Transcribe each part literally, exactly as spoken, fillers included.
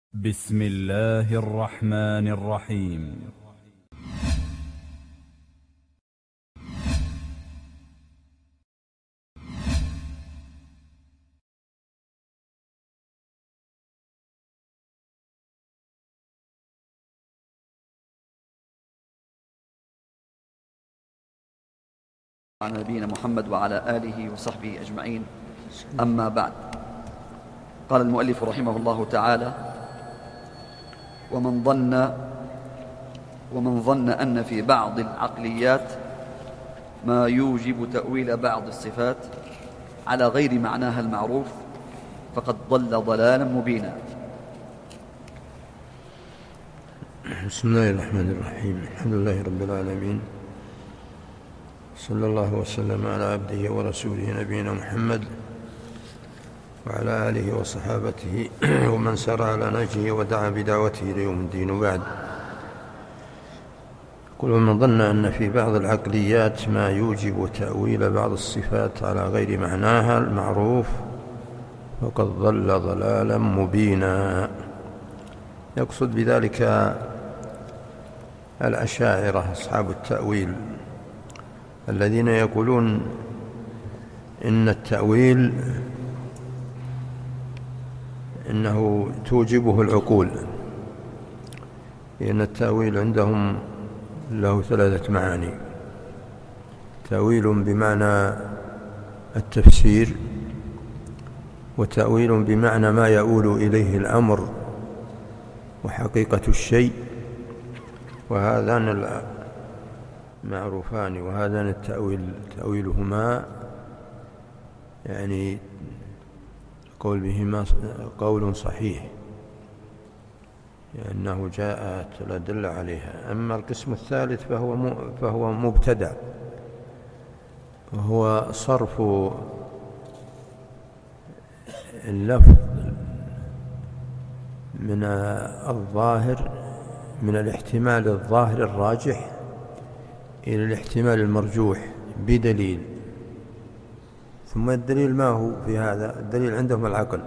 بسم الله الرحمن الرحيم. على نبينا محمد وعلى آله وصحبه أجمعين، أما بعد. قال المؤلف رحمه الله تعالى: ومن ظن ومن ظن أن في بعض العقليات ما يوجب تأويل بعض الصفات على غير معناها المعروف فقد ضل ضلالا مبينا. بسم الله الرحمن الرحيم. الحمد لله رب العالمين، صلى الله وسلم على عبده ورسوله نبينا محمد وعلى آله وصحابته ومن سار على نهجه ودعا بدعوته إلى يوم الدين. وبعد، يقول: ومن ظن أن في بعض العقليات ما يوجب تأويل بعض الصفات على غير معناها المعروف فقد ضل ضلالا مبينا. يقصد بذلك الأشاعرة أصحاب التأويل الذين يقولون إن التأويل إنه توجبه العقول، لأن التأويل عندهم له ثلاثة معاني: تأويل بمعنى التفسير، وتأويل بمعنى ما يؤول إليه الأمر وحقيقة الشيء، وهذان معروفان، وهذان التأويل تأويلهما يعني قول بهما قول صحيح، لأنه جاءت الأدلة عليها. أما القسم الثالث فهو فهو مبتدع، وهو صرف اللفظ من الظاهر من الاحتمال الظاهر الراجح إلى الاحتمال المرجوح بدليل. ثم الدليل ما هو في هذا؟ الدليل عندهم العقل.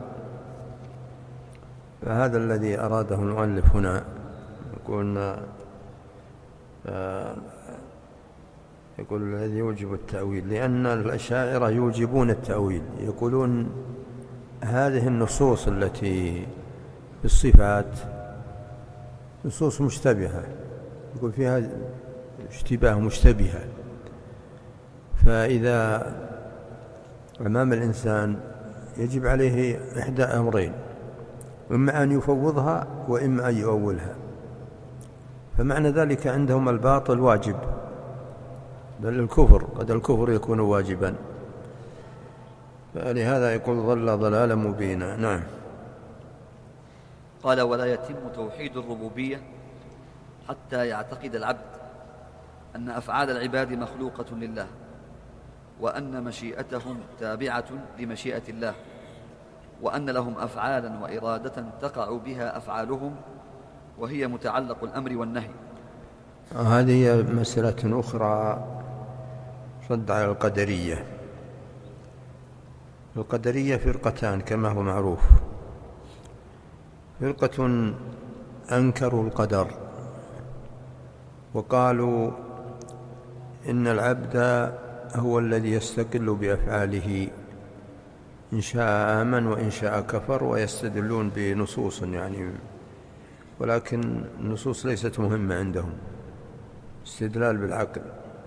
فهذا الذي أراده المؤلف هنا، يقول يقول الذي يوجب التأويل، لأن الأشاعرة يوجبون التأويل، يقولون هذه النصوص التي في الصفات نصوص مشتبهة، يقول فيها اشتباه مشتبهة، فإذا أمام الإنسان يجب عليه إحدى أمرين: إما أن يفوضها وإما أن يؤولها. فمعنى ذلك عندهم الباطل واجب، بل الكفر قد الكفر يكون واجبا، فلهذا يقول ضل ضلالا مبينا. نعم. قال: ولا يتم توحيد الربوبية حتى يعتقد العبد أن أفعال العباد مخلوقة لله، وأن مشيئتهم تابعة لمشيئة الله، وأن لهم أفعالا وإرادة تقع بها أفعالهم، وهي متعلق الأمر والنهي. هذه مسألة أخرى، رد على القدرية. القدرية فرقتان كما هو معروف: فرقة أنكروا القدر وقالوا إن العبد هو الذي يستقل بأفعاله، إن شاء آمن وإن شاء كفر، ويستدلون بنصوص يعني، ولكن النصوص ليست مهمة عندهم، استدلال بالعقل.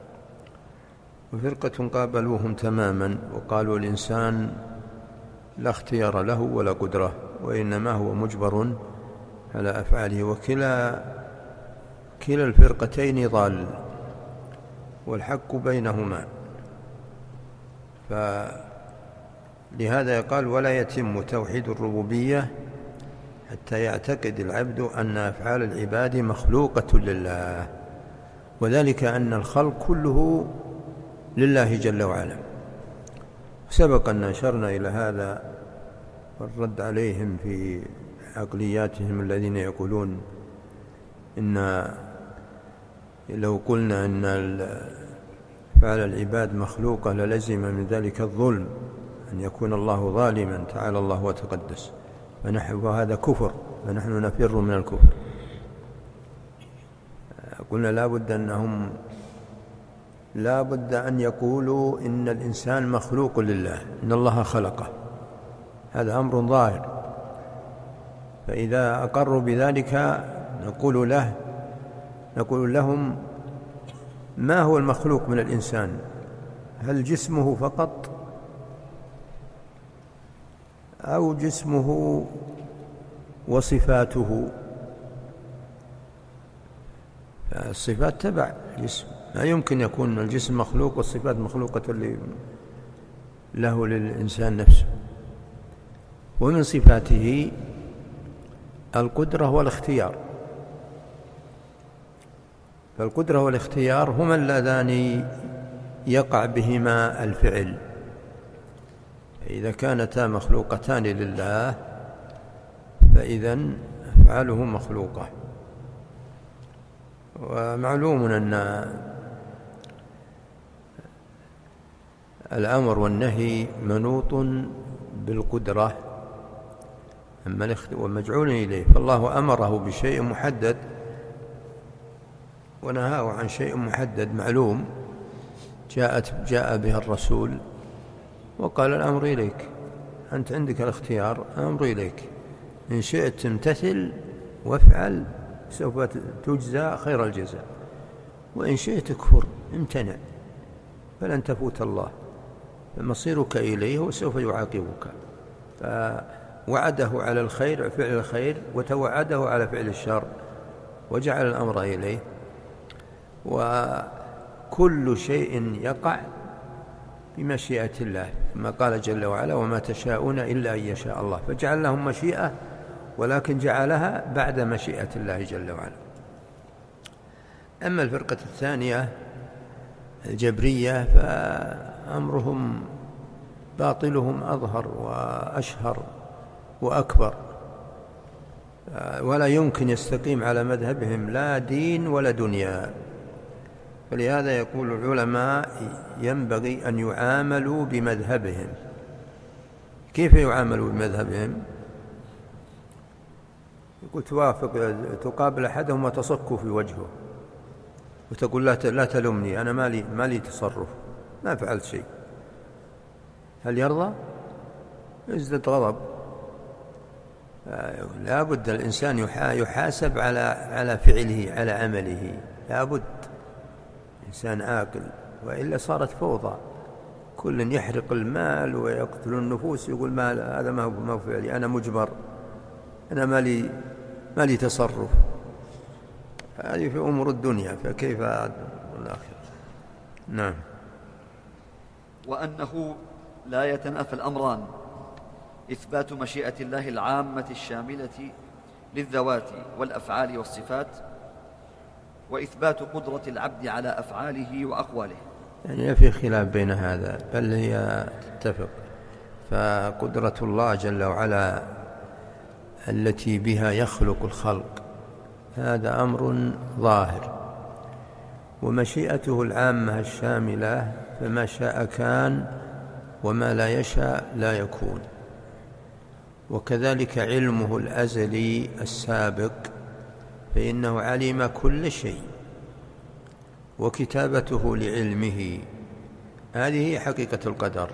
وفرقة قابلوهم تماما وقالوا الإنسان لا اختيار له ولا قدرة، وإنما هو مجبر على أفعاله. وكلا كلا الفرقتين ضال، والحق بينهما. فلهذا قال: ولا يتم توحيد الربوبية حتى يعتقد العبد أن أفعال العباد مخلوقة لله، وذلك أن الخلق كله لله جل وعلا. سبق أن أشرنا إلى هذا والرد عليهم في عقلياتهم الذين يقولون إن لو قلنا أن أفعال العباد مخلوقة للزم من ذلك الظلم، أن يكون الله ظالما تعالى الله وتقدس، فنحو هذا كفر، فنحن نفر من الكفر. قلنا لا بد أنهم لا بد أن يقولوا إن الإنسان مخلوق لله، إن الله خلقه، هذا أمر ظاهر. فإذا أقروا بذلك نقول له نقول لهم ما هو المخلوق من الإنسان؟ هل جسمه فقط أو جسمه وصفاته؟ الصفات تبع الجسم، لا يمكن يكون الجسم مخلوق والصفات مخلوقة له للإنسان نفسه. ومن صفاته القدرة والاختيار، فالقدرة والاختيار هما اللذان يقع بهما الفعل. إذا كانتا مخلوقتان لله فإذن أفعاله مخلوقة. ومعلوم أن الأمر والنهي منوط بالقدرة أما ومجعول إليه، فالله أمره بشيء محدد ونهاه عن شيء محدد معلوم جاءت جاء به الرسول وقال الأمر إليك، أنت عندك الاختيار، الأمر إليك، إن شئت تمتثل وافعل سوف تجزى خير الجزاء، وإن شئت كفر امتنع فلن تفوت الله، فمصيرك إليه وسوف يعاقبك. فوعده على الخير فعل الخير وتوعده على فعل الشر وجعل الأمر إليه. وكل شيء يقع بمشيئة الله كما قال جل وعلا وما تشاءون إلا أن يشاء الله، فجعل لهم مشيئة ولكن جعلها بعد مشيئة الله جل وعلا. أما الفرقة الثانية الجبرية فأمرهم باطلهم أظهر وأشهر وأكبر، ولا يمكن يستقيم على مذهبهم لا دين ولا دنيا. فلهذا يقول العلماء ينبغي أن يعاملوا بمذهبهم. كيف يعاملوا بمذهبهم؟ يقول توافق تقابل أحدهم وتصك في وجهه وتقول لا لا تلومني أنا ما لي ما لي تصرف، ما فعلت شيء. هل يرضى؟ يزداد غضب. لا بد الإنسان يحاسب على على فعله على عمله، لا بد إنسان عاقل، وإلا صارت فوضى، كل يحرق المال ويقتل النفوس، يقول ما هذا ما هو ما هو فعلي، أنا مجبر، أنا ما لي ما لي تصرف. هذه في أمور الدنيا، فكيف الآخرة؟ نعم. وأنه لا يتنافى الأمران، إثبات مشيئة الله العامة الشاملة للذوات والأفعال والصفات، وإثبات قدرة العبد على أفعاله وأقواله. يعني في خلاف بين هذا، بل هي تتفق. فقدرة الله جل وعلا التي بها يخلق الخلق هذا أمر ظاهر، ومشيئته العامة الشاملة فما شاء كان وما لا يشاء لا يكون. وكذلك علمه الأزلي السابق فإنه علم كل شيء، وكتابته لعلمه هذه حقيقة القدر.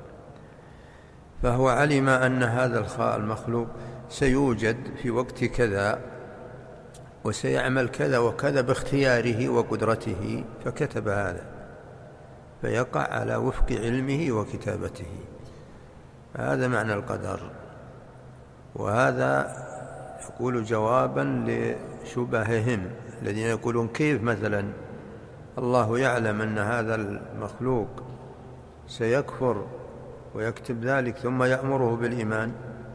فهو علم أن هذا المخلوق سيوجد في وقت كذا وسيعمل كذا وكذا باختياره وقدرته، فكتب هذا فيقع على وفق علمه وكتابته. هذا معنى القدر. وهذا يقول جوابا لشبههم الذين يقولون كيف مثلا الله يعلم أن هذا المخلوق سيكفر ويكتب ذلك ثم يأمره بالإيمان؟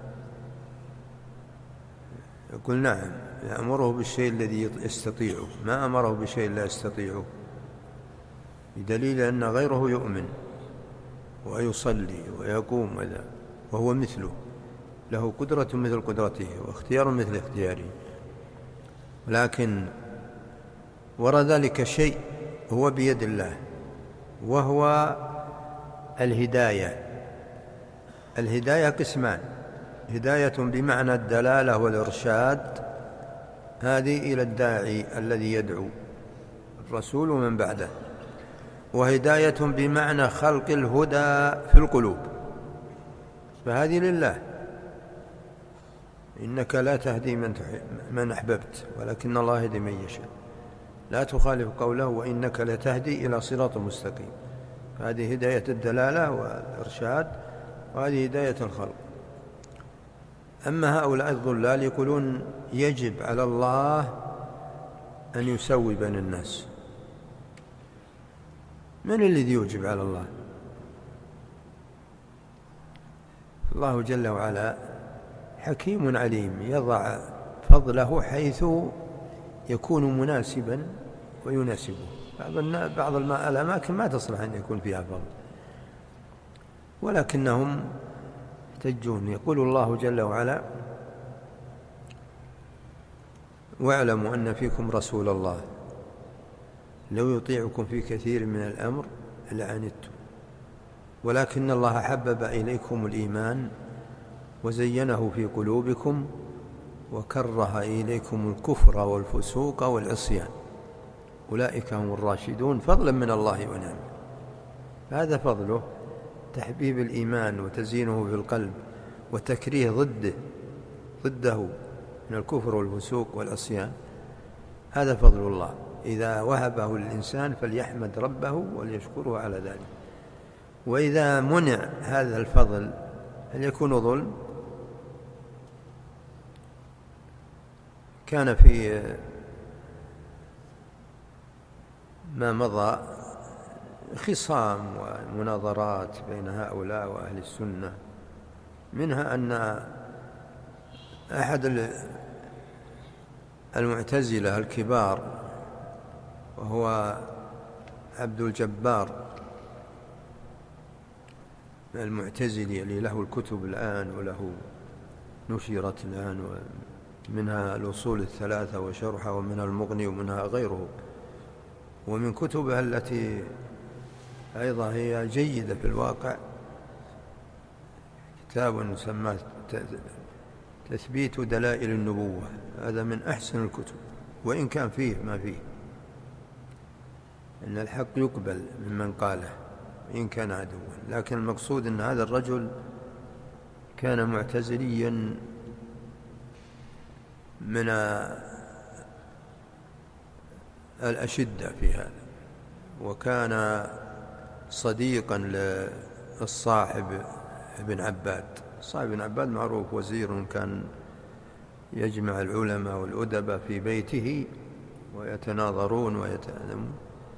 يقول نعم، يأمره بالشيء الذي يستطيعه، ما أمره بشيء لا يستطيعه، بدليل أن غيره يؤمن ويصلي ويقوم وذا وهو مثله، له قدرة مثل قدرته واختيار مثل اختياره. لكن وراء ذلك شيء هو بيد الله، وهو الهداية. الهداية قسمان، هداية بمعنى الدلالة والإرشاد، هذه إلى الداعي الذي يدعو الرسول ومن بعده. وهداية بمعنى خلق الهدى في القلوب، فهذه لله، إنك لا تهدي من, من أحببت ولكن الله يهدي من يشاء، لا تخالف قوله وإنك لتهدي إلى صراط مستقيم. هذه هداية الدلالة والإرشاد، وهذه هداية الخلق. أما هؤلاء الضلال يقولون يجب على الله أن يسوي بين الناس. من الذي يوجب على الله؟ الله جل وعلا حكيم عليم، يضع فضله حيث يكون مناسبا ويناسبه. بعض الأماكن ما تصلح أن يكون فيها فضل، ولكنهم يحتجون. يقول الله جل وعلا واعلموا أن فيكم رسول الله لو يطيعكم في كثير من الأمر لعنتم ولكن الله حبب إليكم الإيمان وزينه في قلوبكم وكره إليكم الكفر والفسوق والعصيان أولئك هم الراشدون فضلا من الله ونعمه. هذا فضله، تحبيب الإيمان وتزيينه في القلب وتكريه ضده ضده من الكفر والفسوق والعصيان. هذا فضل الله، إذا وهبه للإنسان فليحمد ربه وليشكره على ذلك. وإذا منع هذا الفضل هل يكون ظلم؟ كان في ما مضى خصام ومناظرات بين هؤلاء وأهل السنة، منها أن أحد المعتزلة الكبار وهو عبد الجبار المعتزلي اللي له الكتب الآن وله نشرت الآن، منها الأصول الثلاثة وشرحها ومنها المغني ومنها غيره، ومن كتبها التي أيضا هي جيدة في الواقع كتاب سماه تثبيت دلائل النبوة. هذا من أحسن الكتب، وإن كان فيه ما فيه، إن الحق يقبل ممن قاله إن كان عدوا، لكن المقصود أن هذا الرجل كان معتزليا من الأشدة في هذا، وكان صديقا للصاحب ابن عباد. صاحب ابن عباد معروف، وزير كان يجمع العلماء والأدباء في بيته ويتناظرون ويتألمون.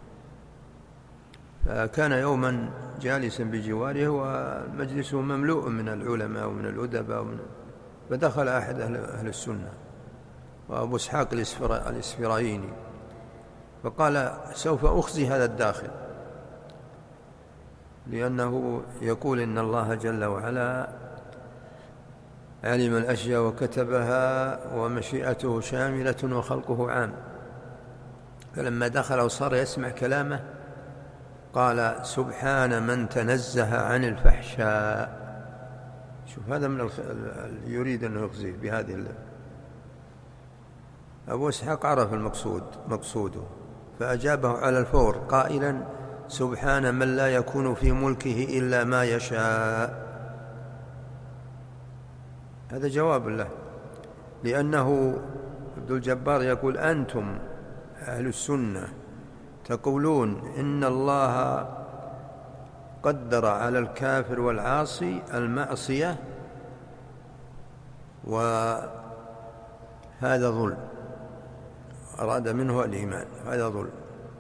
فكان يوما جالسا بجواره ومجلسه مملوء من العلماء ومن الأدباء ومن فدخل أحد أهل السنة وأبو إسحاق الإسفرايني فقال سوف أخزي هذا الداخل، لأنه يقول إن الله جل وعلا علم الأشياء وكتبها ومشيئته شاملة وخلقه عام. فلما دخل وصار يسمع كلامه قال سبحان من تنزه عن الفحشاء. شوف هذا من الخ... يريد أن يخزيه بهذه اللغة. أبو إسحاق عرف المقصود مقصوده فأجابه على الفور قائلا سبحان من لا يكون في ملكه إلا ما يشاء. هذا جواب له، لأنه عبد الجبار يقول أنتم أهل السنة تقولون إن الله قدر على الكافر والعاصي المعصية وهذا ظلم، أراد منه الإيمان، هذا ظلم.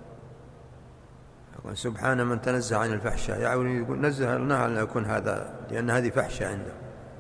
سبحان من تنزه عن الفحشاء، يعني يقول نزه الله أن يكون هذا، لأن هذه فحشة عنده.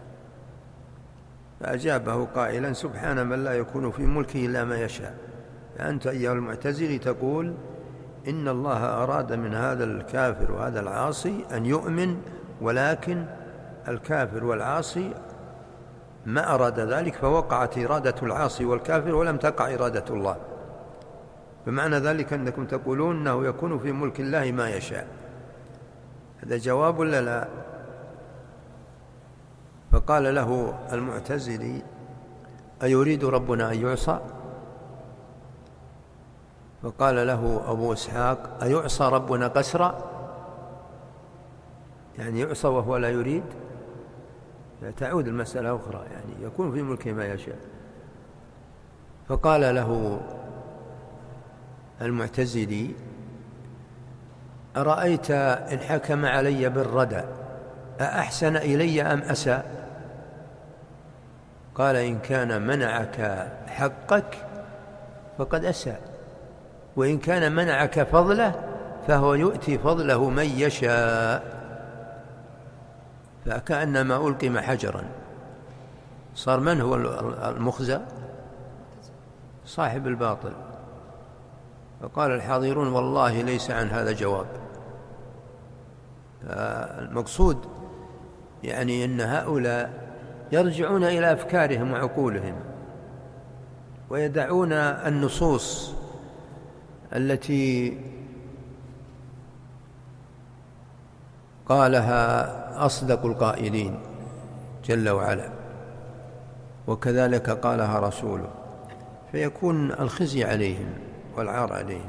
فأجابه قائلا سبحان من لا يكون في ملكه إلا ما يشاء. فأنت أيها المعتزلي تقول إن الله أراد من هذا الكافر وهذا العاصي أن يؤمن، ولكن الكافر والعاصي ما أراد ذلك، فوقعت إرادة العاصي والكافر ولم تقع إرادة الله. بمعنى ذلك أنكم تقولون أنه يكون في ملك الله ما يشاء. هذا جواب ولا لا؟ فقال له المعتزلي: أيريد ربنا أن يعصى؟ فقال له أبو إسحاق: أيعصى ربنا قسرا؟ يعني يعصى وهو لا يريد؟ تعود المسألة أخرى، يعني يكون في ملكه ما يشاء. فقال له المعتزلي: أرأيت إن حكم علي بالردى أأحسن إلي أم أساء؟ قال: إن كان منعك حقك فقد أساء، وإن كان منعك فضله فهو يؤتي فضله من يشاء. فكأنما ألقم حجرا. صار من هو المخزى؟ صاحب الباطل. فقال الحاضرون: والله ليس عن هذا جواب. المقصود يعني أن هؤلاء يرجعون إلى أفكارهم وعقولهم، ويدعون النصوص التي قالها أصدق القائلين جل وعلا، وكذلك قالها رسوله، فيكون الخزي عليهم والعار عليهم.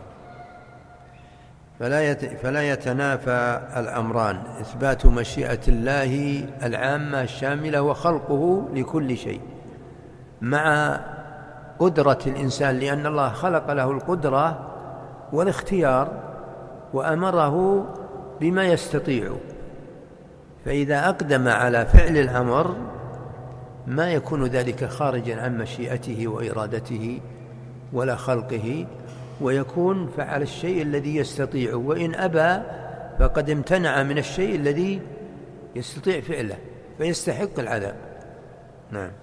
فلا فلا يتنافى الأمران: إثبات مشيئة الله العامة الشاملة وخلقه لكل شيء، مع قدرة الإنسان، لأن الله خلق له القدرة والاختيار وأمره بما يستطيع، فإذا أقدم على فعل الأمر ما يكون ذلك خارجا عن مشيئته وإرادته ولا خلقه، ويكون فعل الشيء الذي يستطيع، وإن أبى فقد امتنع من الشيء الذي يستطيع فعله فيستحق العذاب. نعم.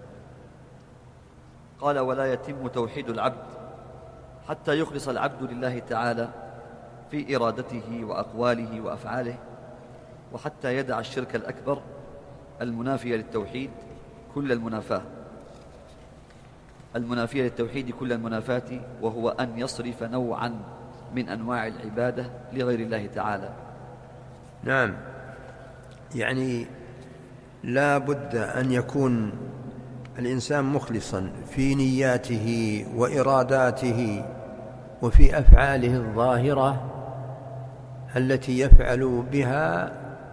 قال: ولا يتم توحيد العبد حتى يخلص العبد لله تعالى في إرادته وأقواله وأفعاله، وحتى يدع الشرك الأكبر المنافية للتوحيد كل المنافاة المنافية للتوحيد كل المنافاة وهو أن يصرف نوعا من أنواع العبادة لغير الله تعالى. نعم، يعني لا بد أن يكون الإنسان مخلصا في نياته وإراداته وفي أفعاله الظاهرة التي يفعل بها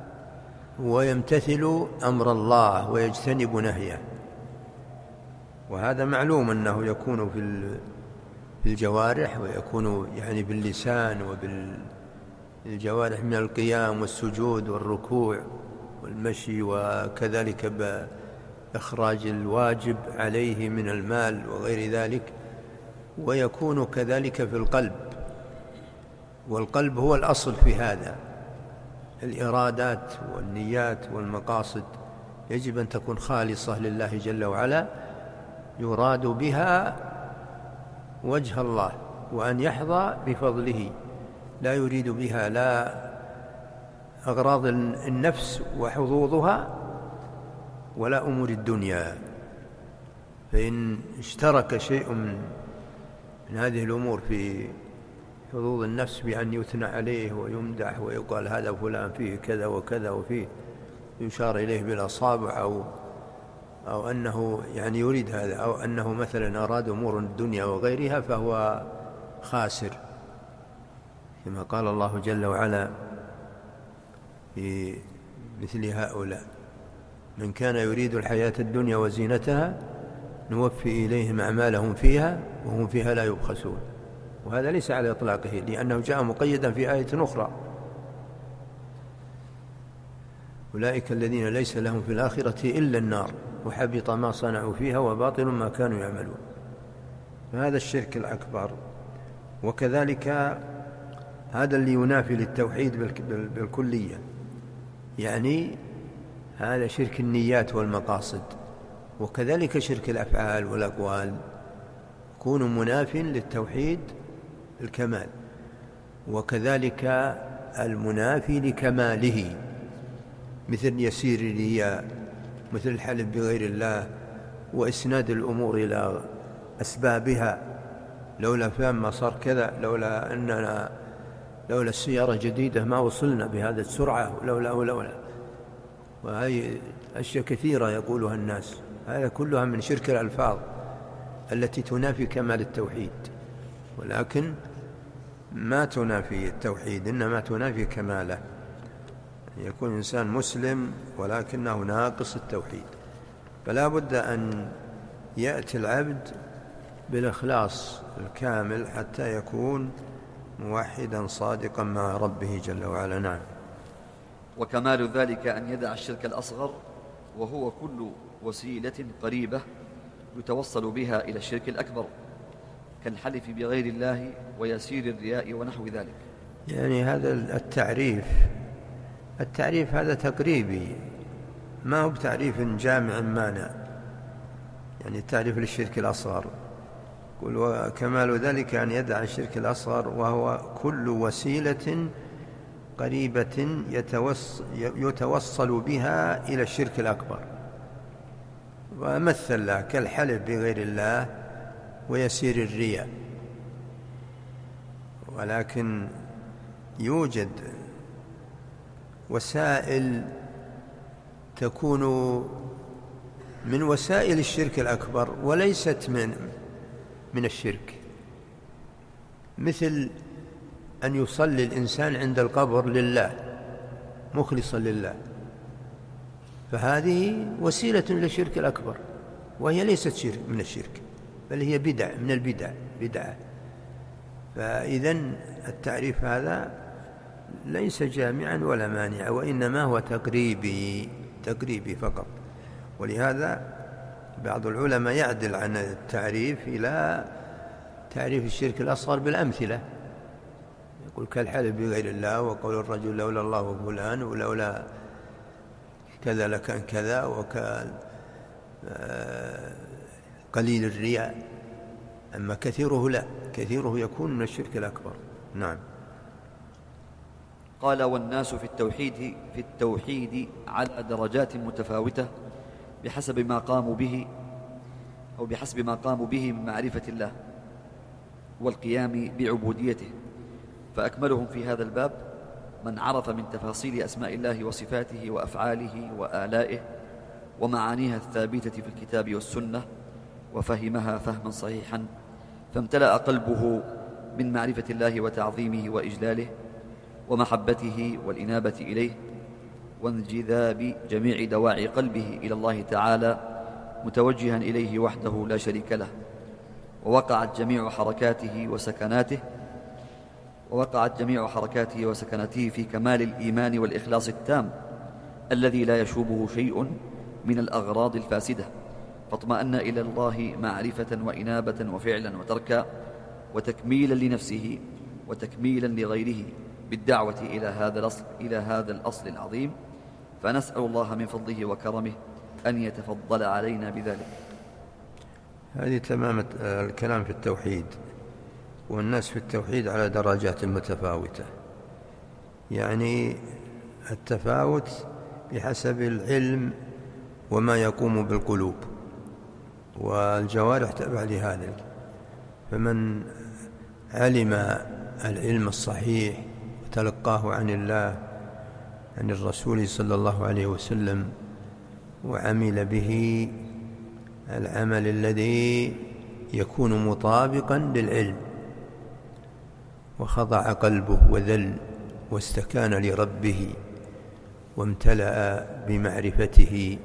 ويمتثل أمر الله ويجتنب نهيه. وهذا معلوم أنه يكون في الجوارح، ويكون يعني باللسان وبالجوارح من القيام والسجود والركوع والمشي، وكذلك بإخراج الواجب عليه من المال وغير ذلك، ويكون كذلك في القلب، والقلب هو الأصل في هذا. الإرادات والنيات والمقاصد يجب أن تكون خالصة لله جل وعلا، يراد بها وجه الله، وأن يحظى بفضله، لا يريد بها لا أغراض النفس وحظوظها ولا أمور الدنيا. فإن اشترك شيء من من هذه الأمور في حظوظ النفس بأن يثنى عليه ويمدح ويقال هذا فلان فيه كذا وكذا، وفيه يشار إليه بالأصابع، أو أو أنه يعني يريد هذا، أو أنه مثلا أراد أمور الدنيا وغيرها، فهو خاسر، كما قال الله جل وعلا في مثل هؤلاء: من كان يريد الحياة الدنيا وزينتها نوفي إليهم أعمالهم فيها وهم فيها لا يبخسون. وهذا ليس على إطلاقه، لأنه جاء مقيدا في آية أخرى: أولئك الذين ليس لهم في الآخرة إلا النار وحبط ما صنعوا فيها وباطل ما كانوا يعملون. فهذا الشرك الأكبر. وكذلك هذا اللي ينافي للتوحيد بالكلية، يعني هذا شرك النيات والمقاصد، وكذلك شرك الأفعال والأقوال يكون مناف للتوحيد الكمال، وكذلك المنافي لكماله، مثل يسير الرياء، مثل الحلف بغير الله، وإسناد الأمور إلى أسبابها: لولا فهم ما صار كذا، لولا أننا لولا السيارة جديدة ما وصلنا بهذه السرعة، ولولا ولولا وهي أشياء كثيرة يقولها الناس، هذا كلها من شرك الألفاظ التي تنافي كمال التوحيد، ولكن ما تنافي التوحيد، إنما تنافي كماله. يكون إنسان مسلم ولكنه ناقص التوحيد، فلا بد أن يأتي العبد بالإخلاص الكامل حتى يكون موحدا صادقا مع ربه جل وعلا. نعم. وكمال ذلك أن يدع الشرك الأصغر، وهو كل وسيلة قريبة يتوصل بها إلى الشرك الأكبر، كالحلف بغير الله ويسير الرياء ونحو ذلك. يعني هذا التعريف التعريف هذا تقريبي، ما هو بتعريف جامع مانع. يعني التعريف للشرك الأصغر قل وكمال ذلك أن يدع الشرك الأصغر وهو كل وسيلة قريبة يتوصل بها إلى الشرك الأكبر، ومثل له كالحلف بغير الله ويسير الرياء. ولكن يوجد وسائل تكون من وسائل الشرك الأكبر وليست من من الشرك، مثل أن يصلي الإنسان عند القبر لله مخلصا لله، فهذه وسيلة للشرك الأكبر، وهي ليست شرك من الشرك، بل هي بدع من البدع بدعة. فإذن التعريف هذا ليس جامعا ولا مانع، وإنما هو تقريبي تقريبي فقط. ولهذا بعض العلماء يعدل عن التعريف إلى تعريف الشرك الأصغر بالأمثلة، يقول كالحلف بغير الله، وقول الرجل لولا الله وفلان، ولولا كذا لكان كذا، وكان قليل الرياء. أما كثيره لا، كثيره يكون من الشرك الأكبر. نعم. قال والناس في التوحيد في التوحيد على درجات متفاوتة بحسب ما قاموا به أو بحسب ما قاموا به من معرفة الله والقيام بعبوديته، فأكملهم في هذا الباب من عرف من تفاصيل أسماء الله وصفاته وأفعاله وآلائه ومعانيها الثابتة في الكتاب والسنة، وفهمها فهما صحيحا، فامتلأ قلبه من معرفة الله وتعظيمه وإجلاله ومحبته والإنابة إليه، وانجذاب جميع دواعي قلبه إلى الله تعالى متوجها إليه وحده لا شريك له، ووقعت جميع حركاته وسكناته ووقعت جميع حركاته وسكناته في كمال الإيمان والإخلاص التام الذي لا يشوبه شيء من الأغراض الفاسدة، فاطمأن إلى الله معرفة وإنابة وفعلا وتركا، وتكميلا لنفسه وتكميلا لغيره بالدعوة إلى هذا الأصل إلى هذا الأصل العظيم. فنسأل الله من فضله وكرمه أن يتفضل علينا بذلك. هذه تمام الكلام في التوحيد. والناس في التوحيد على درجات متفاوتة، يعني التفاوت بحسب العلم وما يقوم بالقلوب، والجوارح تبع لهذا. فمن علم العلم الصحيح وتلقاه عن الله عن الرسول صلى الله عليه وسلم وعمل به العمل الذي يكون مطابقا للعلم، وخضع قلبه وذل واستكان لربه وامتلأ بمعرفته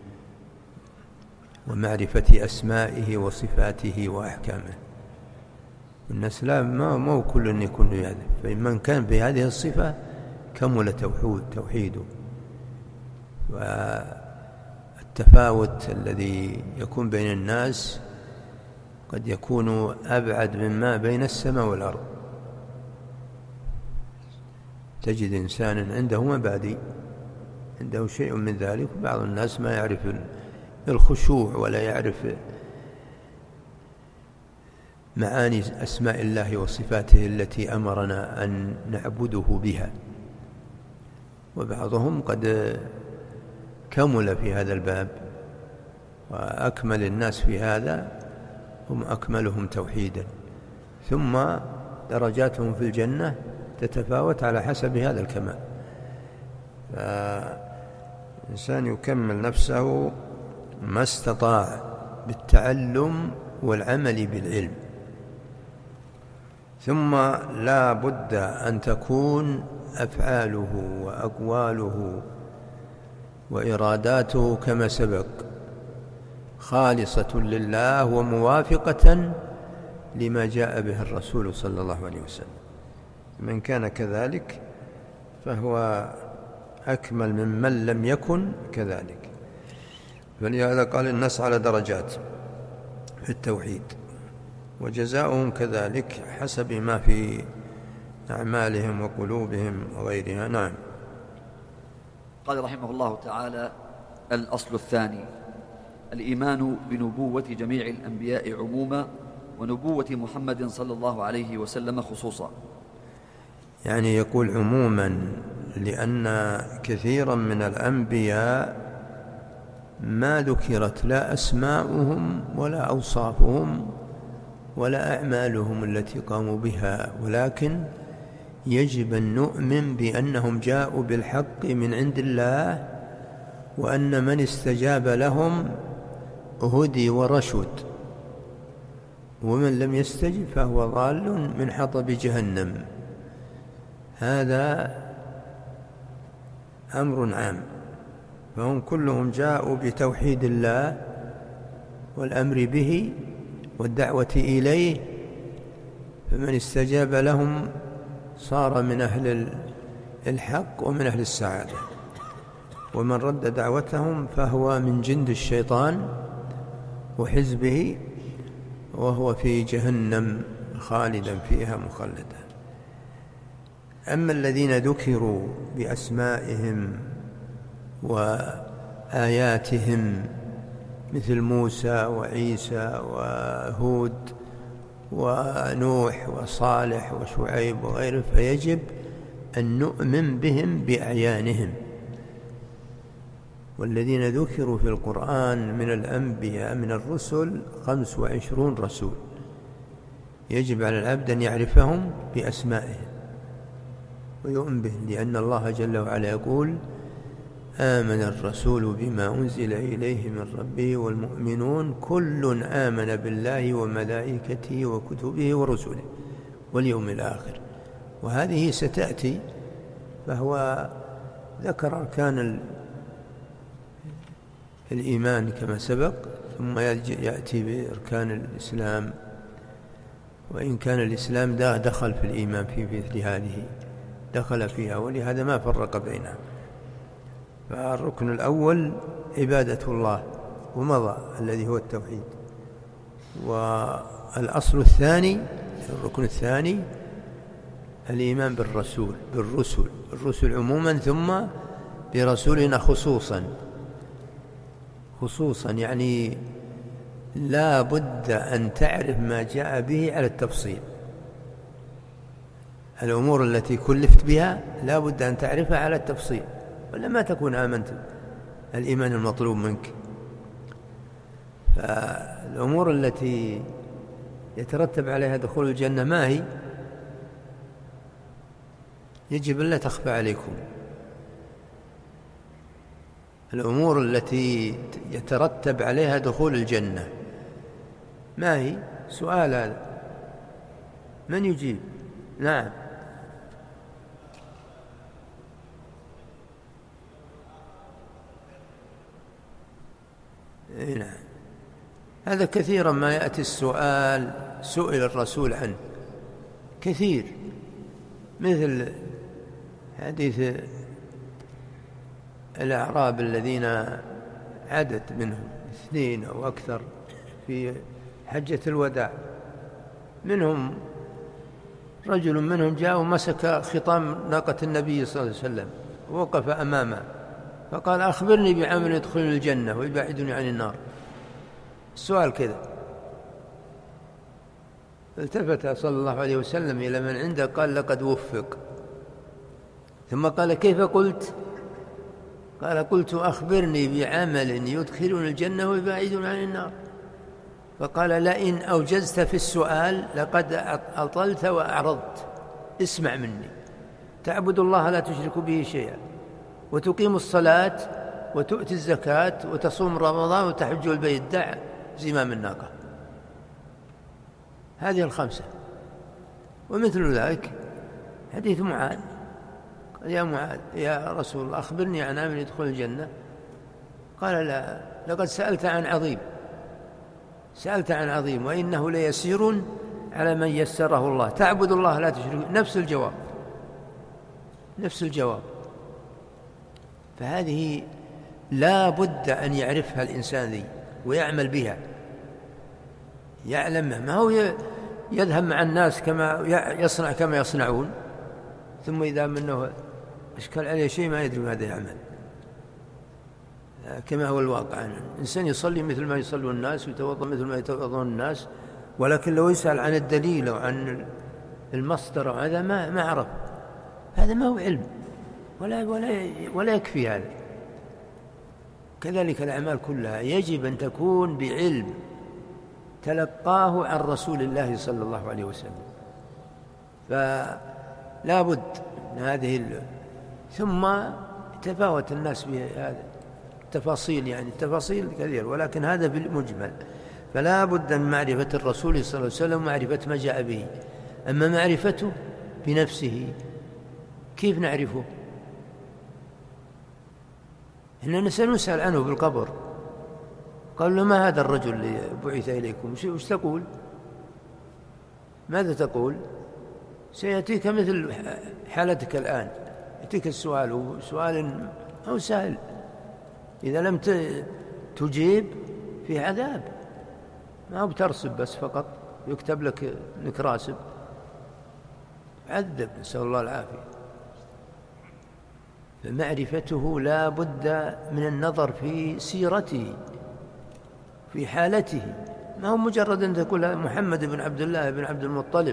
ومعرفة أسمائه وصفاته وأحكامه. الناس لا ما مو كل يكون بهذا، فمن كان بهذه الصفة كمل توحيده. والتفاوت الذي يكون بين الناس قد يكون أبعد مما بين السماء والأرض. تجد إنسانا عنده مبادئ، عنده شيء من ذلك، بعض الناس ما يعرف الخشوع ولا يعرف معاني أسماء الله وصفاته التي أمرنا أن نعبده بها. وبعضهم قد كمل في هذا الباب، وأكمل الناس في هذا هم أكملهم توحيدا. ثم درجاتهم في الجنة تتفاوت على حسب هذا الكمال. الإنسان يكمل نفسه ما استطاع بالتعلم والعمل بالعلم. ثم لا بد أن تكون أفعاله وأقواله وإراداته كما سبق خالصة لله وموافقة لما جاء به الرسول صلى الله عليه وسلم. من كان كذلك فهو أكمل ممن لم يكن كذلك. فلهذا قال الناس على درجات في التوحيد، وجزاؤهم كذلك حسب ما في أعمالهم وقلوبهم وغيرها. نعم. قال رحمه الله تعالى: الأصل الثاني الإيمان بنبوة جميع الأنبياء عموما ونبوة محمد صلى الله عليه وسلم خصوصا. يعني يقول عموما لأن كثيرا من الأنبياء ما ذكرت لا أسماؤهم ولا أوصافهم ولا أعمالهم التي قاموا بها، ولكن يجب أن نؤمن بأنهم جاءوا بالحق من عند الله، وأن من استجاب لهم هدي ورشد، ومن لم يستجب فهو ضال من حطب جهنم. هذا أمر عام، فهم كلهم جاءوا بتوحيد الله والأمر به والدعوة إليه، فمن استجاب لهم صار من أهل الحق ومن أهل السعادة، ومن رد دعوتهم فهو من جند الشيطان وحزبه، وهو في جهنم خالدا فيها مخلدا. أما الذين ذكروا بأسمائهم وآياتهم مثل موسى وعيسى وهود ونوح وصالح وشعيب وغيره، فيجب أن نؤمن بهم بأعيانهم. والذين ذكروا في القرآن من الأنبياء من الرسل خمس وعشرون رسول، يجب على العبد أن يعرفهم بأسمائهم ويؤمن بهم، لأن الله جل وعلا يقول: آمن الرسول بما أنزل إليه من ربه والمؤمنون كل آمن بالله وملائكته وكتبه ورسله واليوم الآخر. وهذه ستأتي، فهو ذكر أركان الإيمان كما سبق، ثم يأتي بأركان الإسلام، وإن كان الإسلام دخل في الإيمان في مثل هذه دخل فيها، ولهذا ما فرق بينها. فالركن الأول عبادة الله ومضى الذي هو التوحيد، والأصل الثاني الركن الثاني الإيمان بالرسول بالرسل الرسل عموما، ثم برسولنا خصوصا خصوصا يعني لا بد أن تعرف ما جاء به على التفصيل. الأمور التي كلفت بها لا بد أن تعرفها على التفصيل، ولا ما تكون آمنت الإيمان المطلوب منك. فالأمور التي يترتب عليها دخول الجنة ما هي؟ يجب أن لا تخفى عليكم. الأمور التي يترتب عليها دخول الجنة ما هي؟ سؤال هذا، من يجيب؟ نعم. نعم. هذا كثيرا ما يأتي السؤال سئل الرسول عنه كثير، مثل حديث الأعراب الذين عدد منهم اثنين أو أكثر في حجة الوداع، منهم رجل منهم جاء ومسك خطام ناقة النبي صلى الله عليه وسلم ووقف أمامه فقال: أخبرني بعمل يدخل الجنة ويبعدني عن النار. السؤال كذا، التفت صلى الله عليه وسلم إلى من عنده قال: لقد وفق. ثم قال: كيف قلت؟ قال: قلت أخبرني بعمل يدخلني الجنة ويبعدني عن النار. فقال: لئن أوجزت في السؤال لقد أطلت وأعرضت. اسمع مني، تعبد الله لا تشرك به شيئا، وتقيم الصلاة وتؤتي الزكاة وتصوم رمضان وتحج البيت، دع زمام الناقة. هذه الخمسة. ومثل ذلك حديث معاذ، قال يا معاذ يا رسول الله أخبرني عن عمل يدخل الجنة. قال لا، لقد سألت عن عظيم، سألت عن عظيم وإنه ليسير على من يسره الله، تعبد الله لا تشرك. نفس الجواب، نفس الجواب. فهذه لا بد أن يعرفها الإنسان ذي ويعمل بها، يعلمها، ما هو يذهب مع الناس كما يصنع كما يصنعون، ثم إذا منه أشكال عليه شيء ما يدري ماذا يعمل، كما هو الواقع. الإنسان يصلي مثل ما يصلون الناس ويتوضأ مثل ما يتوضأون الناس، ولكن لو يسأل عن الدليل أو عن المصدر أو هذا ما ما عرف، هذا ما هو علم ولا ولا ولا يكفي هذا. كذلك الأعمال كلها يجب أن تكون بعلم تلقاه عن رسول الله صلى الله عليه وسلم. فلا بد من هذه ال... ثم تفاوت الناس بهذا التفاصيل، يعني التفاصيل كثير، ولكن هذا بالمجمل. فلا بد من معرفة الرسول صلى الله عليه وسلم ومعرفة ما جاء به. أما معرفته بنفسه كيف نعرفه؟ إننا سنسأل عنه بالقبر. قال له ما هذا الرجل اللي بعث إليكم؟ وش تقول؟ ماذا تقول؟ سيأتيك مثل حالتك الآن، يأتيك السؤال، وسؤال أو سهل، إذا لم تجيب في عذاب، ما هو بترسب بس فقط يكتب لك انك راسب، عذب، نسأل الله العافية. فمعرفته لا بد من النظر في سيرته، في حالته، ما هو مجرد أن تقول محمد بن عبد الله بن عبد المطلب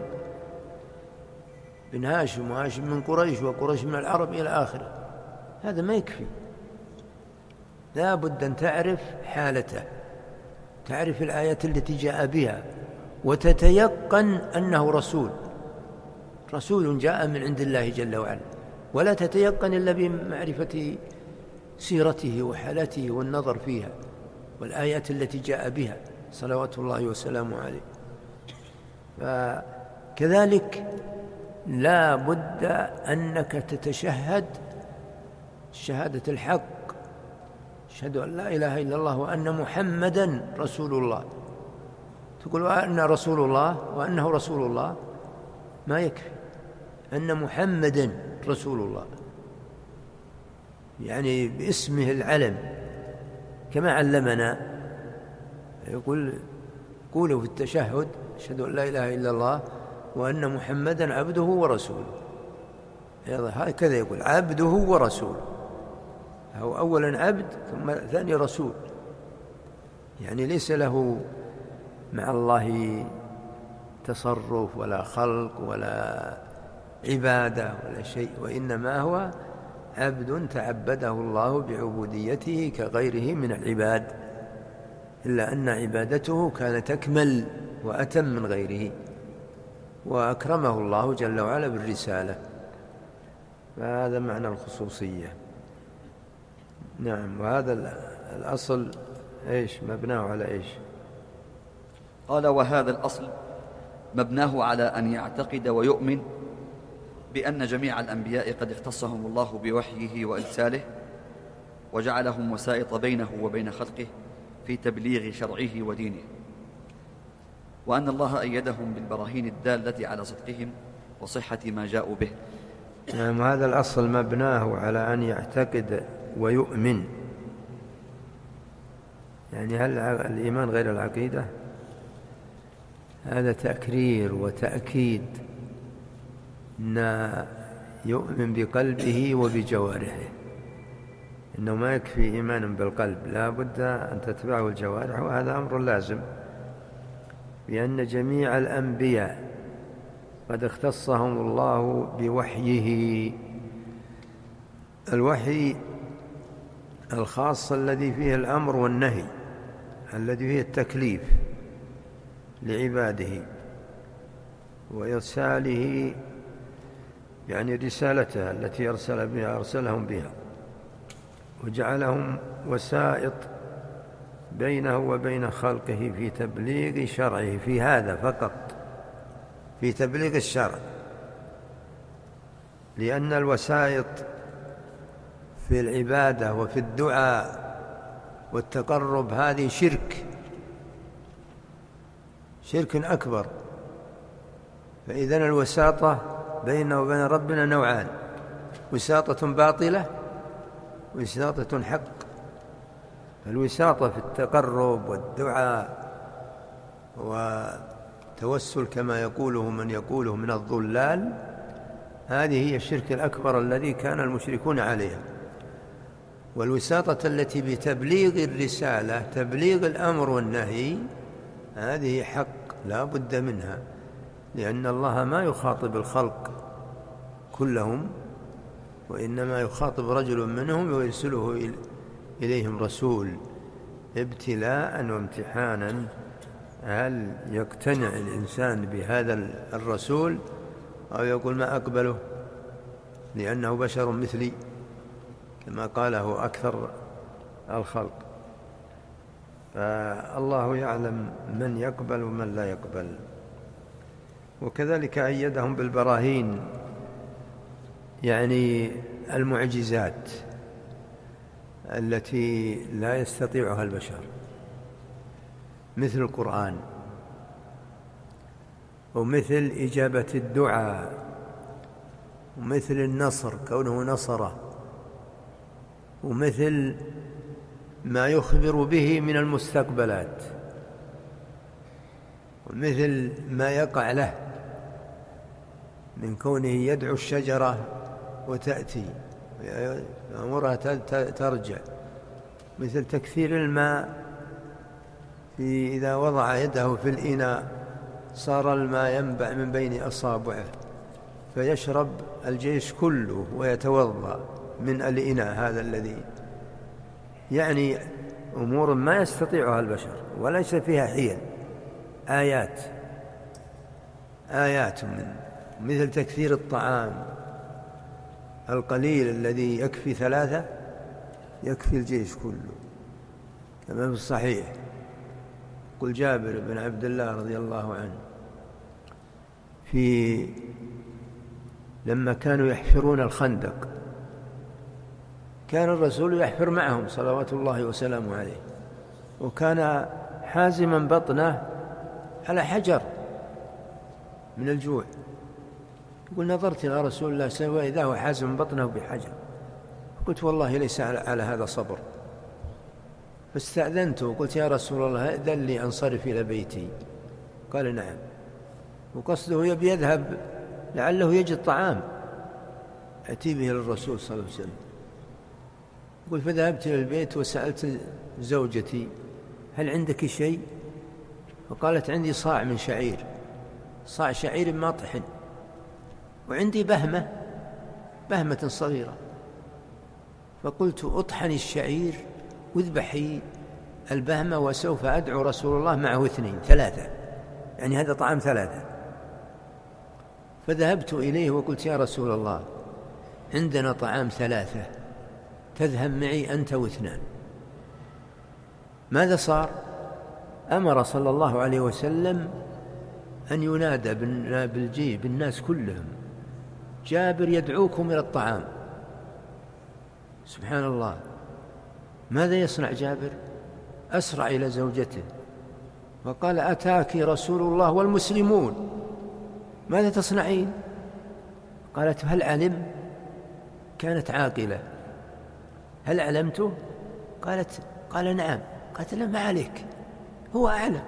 بن هاشم، وهاشم من قريش، وقريش من العرب إلى آخره، هذا ما يكفي. لا بد أن تعرف حالته، تعرف الآيات التي جاء بها، وتتيقن أنه رسول، رسول جاء من عند الله جل وعلا، ولا تتيقن إلا بمعرفة سيرته وحالته والنظر فيها والآيات التي جاء بها صلوات الله وسلامه عليه. فكذلك لا بد أنك تتشهد شهادة الحق، أشهد أن لا إله إلا الله وأن محمدا رسول الله. تقول وأن رسول الله وأنه رسول الله ما يكفي، أن محمدا رسول الله، يعني باسمه العلم كما علمنا. يقول قولوا في التشهد أشهد أن لا إله إلا الله وأن محمدا عبده ورسوله، هكذا يقول عبده ورسوله، هو أولا عبد ثم ثاني رسول، يعني ليس له مع الله تصرف ولا خلق ولا عبادة ولا شيء، وإنما هو عبد تعبده الله بعبوديته كغيره من العباد، إلا أن عبادته كانت أكمل وأتم من غيره، وأكرمه الله جل وعلا بالرسالة. فهذا معنى الخصوصية. نعم. وهذا الأصل إيش مبناه على إيش؟ قال وهذا الأصل مبناه على أن يعتقد ويؤمن بأن جميع الأنبياء قد اختصهم الله بوحيه وإرساله، وجعلهم وسائط بينه وبين خلقه في تبليغ شرعه ودينه، وأن الله أيدهم بالبراهين الدالة على صدقهم وصحة ما جاءوا به. نعم. هذا الأصل مبناه على أن يعتقد ويؤمن، يعني هل الإيمان غير العقيدة؟ هذا تأكرير وتأكيد، أن يؤمن بقلبه وبجوارحه، إنه ما يكفي إيمان بالقلب، لا بد أن تتبعه الجوارح، وهذا أمر لازم، بأن جميع الأنبياء قد اختصهم الله بوحيه، الوحي الخاص الذي فيه الأمر والنهي، الذي فيه التكليف لعباده وإرساله، يعني رسالته التي أرسل بها أرسلهم بها. وجعلهم وسائط بينه وبين خلقه في تبليغ شرعه، في هذا فقط، في تبليغ الشرع. لأن الوسائط في العبادة وفي الدعاء والتقرب هذه شرك، شرك أكبر. فإذن الوساطة بيننا وبين ربنا نوعان: وساطة باطلة وساطة حق. الوساطة في التقرب والدعاء وتوسل كما يقوله من يقوله من الضلال، هذه هي الشرك الأكبر الذي كان المشركون عليها. والوساطة التي بتبليغ الرسالة، تبليغ الأمر والنهي، هذه حق لا بد منها، لأن الله ما يخاطب الخلق كلهم، وإنما يخاطب رجل منهم ويرسله إليهم رسول ابتلاء وامتحانا. هل يقتنع الإنسان بهذا الرسول أو يقول ما أقبله لأنه بشر مثلي، كما قاله أكثر الخلق؟ فالله يعلم من يقبل ومن لا يقبل. وكذلك أيدهم بالبراهين، يعني المعجزات التي لا يستطيعها البشر، مثل القرآن، ومثل إجابة الدعاء، ومثل النصر كونه نصره، ومثل ما يخبر به من المستقبلات، ومثل ما يقع له من كونه يدعو الشجرة وتأتي أمرها ترجع، مثل تكثير الماء في إذا وضع يده في الإناء صار الماء ينبع من بين أصابعه فيشرب الجيش كله ويتوضأ من الإناء هذا الذي، يعني أمور ما يستطيعها البشر وليس فيها حيل، آيات آيات من مثل تكثير الطعام القليل الذي يكفي ثلاثة يكفي الجيش كله، كما في الصحيح قل جابر بن عبد الله رضي الله عنه في لما كانوا يحفرون الخندق، كان الرسول يحفر معهم صلوات الله وسلامه عليه، وكان حازما بطنه على حجر من الجوع. يقول نظرت إلى رسول الله صلى الله عليه وسلم وإذا هو حازم بطنه بحجر، قلت والله ليس على هذا صبر، فاستأذنته وقلت يا رسول الله أذن لي أنصرف إلى بيتي، قال نعم. وقصده يبي يذهب لعله يجد طعام أتي به للرسول صلى الله عليه وسلم. يقول فذهبت إلى البيت وسألت زوجتي هل عندك شيء؟ فقالت عندي صاع من شعير، صاع شعير ما طحن، وعندي بهمة بهمة صغيرة. فقلت أطحني الشعير واذبحي البهمة وسوف أدعو رسول الله معه اثنين ثلاثة، يعني هذا طعام ثلاثة. فذهبت إليه وقلت يا رسول الله عندنا طعام ثلاثة، تذهب معي أنت واثنان. ماذا صار؟ أمر صلى الله عليه وسلم أن ينادى بالجيب بالناس كلهم جابر يدعوكم إلى الطعام. سبحان الله، ماذا يصنع جابر؟ أسرع إلى زوجته وقال أتاك رسول الله والمسلمون، ماذا تصنعين؟ قالت هل علم؟ كانت عاقلة، هل علمته؟ قالت قال نعم. قالت لا ما عليك، هو أعلم.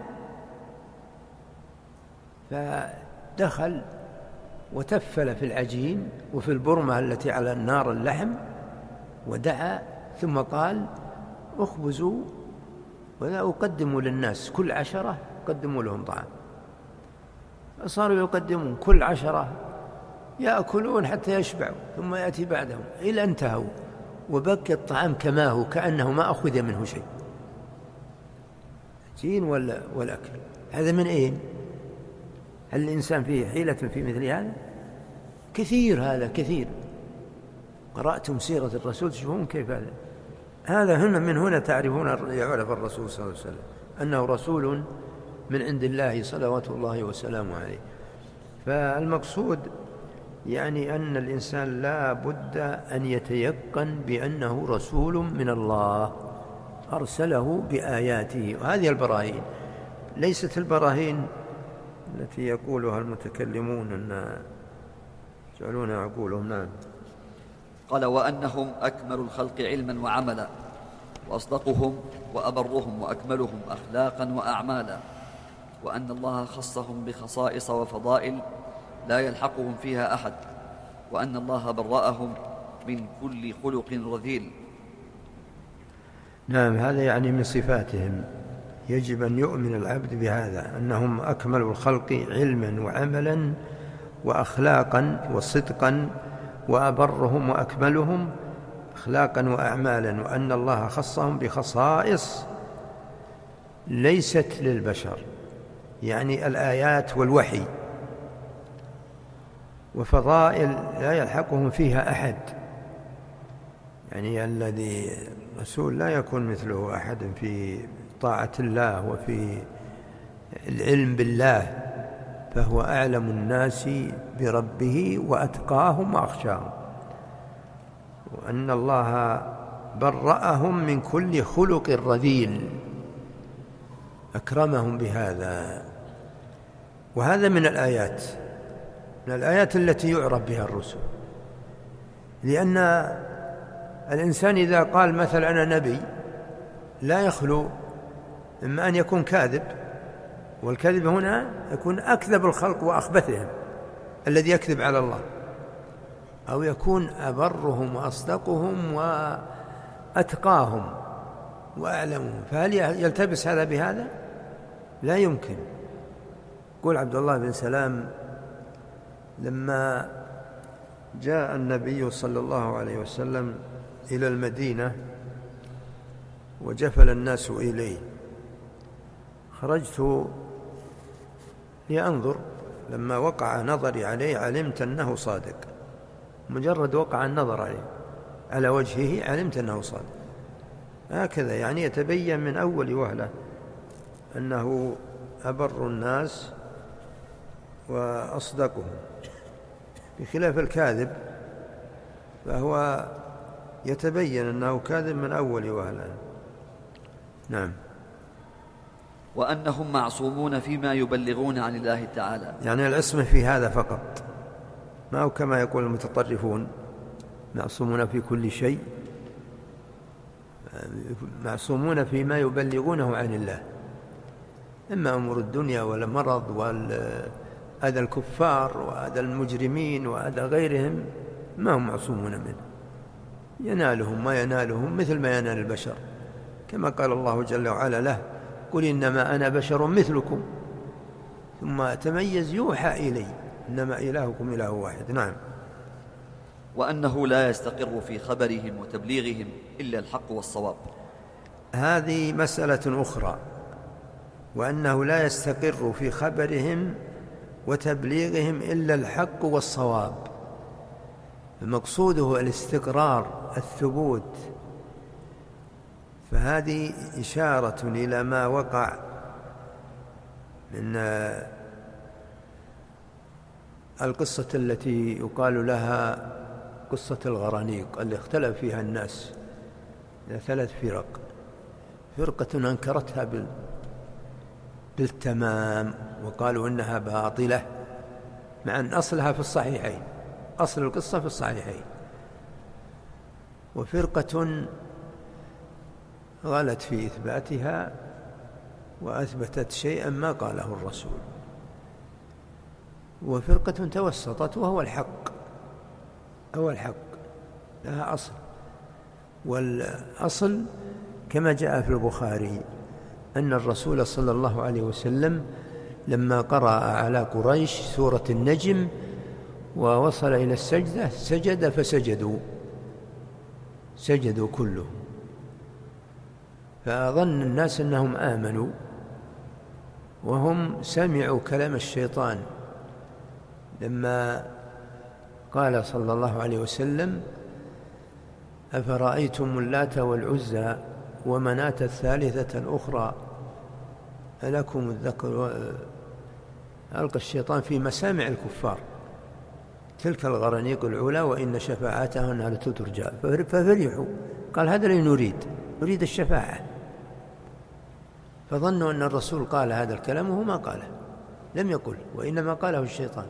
فدخل وتفل في العجين وفي البرمة التي على النار اللحم ودعا، ثم قال اخبزوا ولا أقدموا للناس كل عشرة قدموا لهم طعام. فصاروا يقدمون كل عشرة يأكلون حتى يشبعوا، ثم يأتي بعدهم إلى انتهوا وبقي الطعام كما هو كأنه ما أخذ منه شيء. جين ولا والأكل هذا من أين؟ هل الإنسان فيه حيلة في مثل هذا؟ كثير، هذا كثير. قرأتم سيرة الرسول تشوفون كيف هذا. هذا هنا من هنا تعرفون يعرف الرسول صلى الله عليه وسلم أنه رسول من عند الله صلوات الله وسلامه عليه. فالمقصود يعني أن الإنسان لا بد أن يتيقن بأنه رسول من الله أرسله بآياته. وهذه البراهين ليست البراهين التي يقولها المتكلمون أن يجعلون عقولهم. نعم. قال: وأنهم أكمل الخلق علما وعملا، وأصدقهم وأبرهم وأكملهم أخلاقا وأعمالا، وأن الله خصهم بخصائص وفضائل لا يلحقهم فيها أحد، وأن الله برأهم من كل خلق رذيل. نعم، هذا يعني من صفاتهم. يجب أن يؤمن العبد بهذا، أنهم أكمل الخلق علما وعملا وأخلاقا وصدقا، وأبرهم وأكملهم أخلاقا وأعمالا، وأن الله خصهم بخصائص ليست للبشر، يعني الآيات والوحي، وفضائل لا يلحقهم فيها أحد. يعني الذي الرسول لا يكون مثله أحد في طاعة الله وفي العلم بالله، فهو أعلم الناس بربه وأتقاهم وأخشاهم، وأن الله برأهم من كل خلق رذيل، أكرمهم بهذا. وهذا من الآيات من الآيات التي يعرف بها الرسل، لأن الإنسان إذا قال مثلا أنا نبي لا يخلو إما أن يكون كاذب، والكذب هنا يكون أكذب الخلق وأخبثهم الذي يكذب على الله، أو يكون أبرهم وأصدقهم وأتقاهم وأعلمهم. فهل يلتبس هذا بهذا؟ لا يمكن. يقول عبد الله بن سلام: لما جاء النبي صلى الله عليه وسلم إلى المدينة وجفل الناس إليه، خرجت لأنظر، لما وقع نظري عليه علمت أنه صادق، مجرد وقع النظر عليه على وجهه علمت أنه صادق. هكذا يعني يتبين من أول وهلة أنه أبر الناس وأصدقهم، بخلاف الكاذب فهو يتبين أنه كاذب من أول وهلة. نعم. وأنهم معصومون فيما يبلغون عن الله تعالى، يعني العصمة في هذا فقط، ما هو كما يقول المتطرفون معصومون في كل شيء، معصومون فيما يبلغونه عن الله، إما أمور الدنيا والمرض وأذى الكفار وأذى المجرمين وأذى غيرهم، ما هم معصومون منه، ينالهم ما ينالهم مثل ما ينال البشر، كما قال الله جل وعلا له: قل إنما أنا بشر مثلكم ثم تميز يوحى إلي إنما إلهكم إله واحد. نعم. وأنه لا يستقر في خبرهم وتبليغهم إلا الحق والصواب. هذه مسألة أخرى، وأنه لا يستقر في خبرهم وتبليغهم إلا الحق والصواب، مقصوده الاستقرار الثبوت. فهذه إشارة إلى ما وقع من القصة التي يقال لها قصة الغرانيق، اللي اختلف فيها الناس إلى ثلاث فرق: فرقة أنكرتها بالتمام وقالوا إنها باطلة، مع أن أصلها في الصحيحين، أصل القصة في الصحيحين. وفرقة غلت في إثباتها وأثبتت شيئا ما قاله الرسول. وفرقة توسطت وهو الحق، هو الحق لها أصل، والأصل كما جاء في البخاري أن الرسول صلى الله عليه وسلم لما قرأ على قريش سورة النجم ووصل إلى السجدة سجد فسجدوا سجدوا كلهم، فظن الناس أنهم آمنوا وهم سمعوا كلام الشيطان لما قال صلى الله عليه وسلم: أفرأيتم اللات والعزى ومناة الثالثة الأخرى ألكم الذكر. ألقى الشيطان في مسامع الكفار تلك الغرانيق العلا وإن شفاعتها لتترجى ففرحوا، قال هذا اللي نريد، نريد الشفاعة. فظنوا أن الرسول قال هذا الكلام وهو ما قاله، لم يقل، وإنما قاله الشيطان.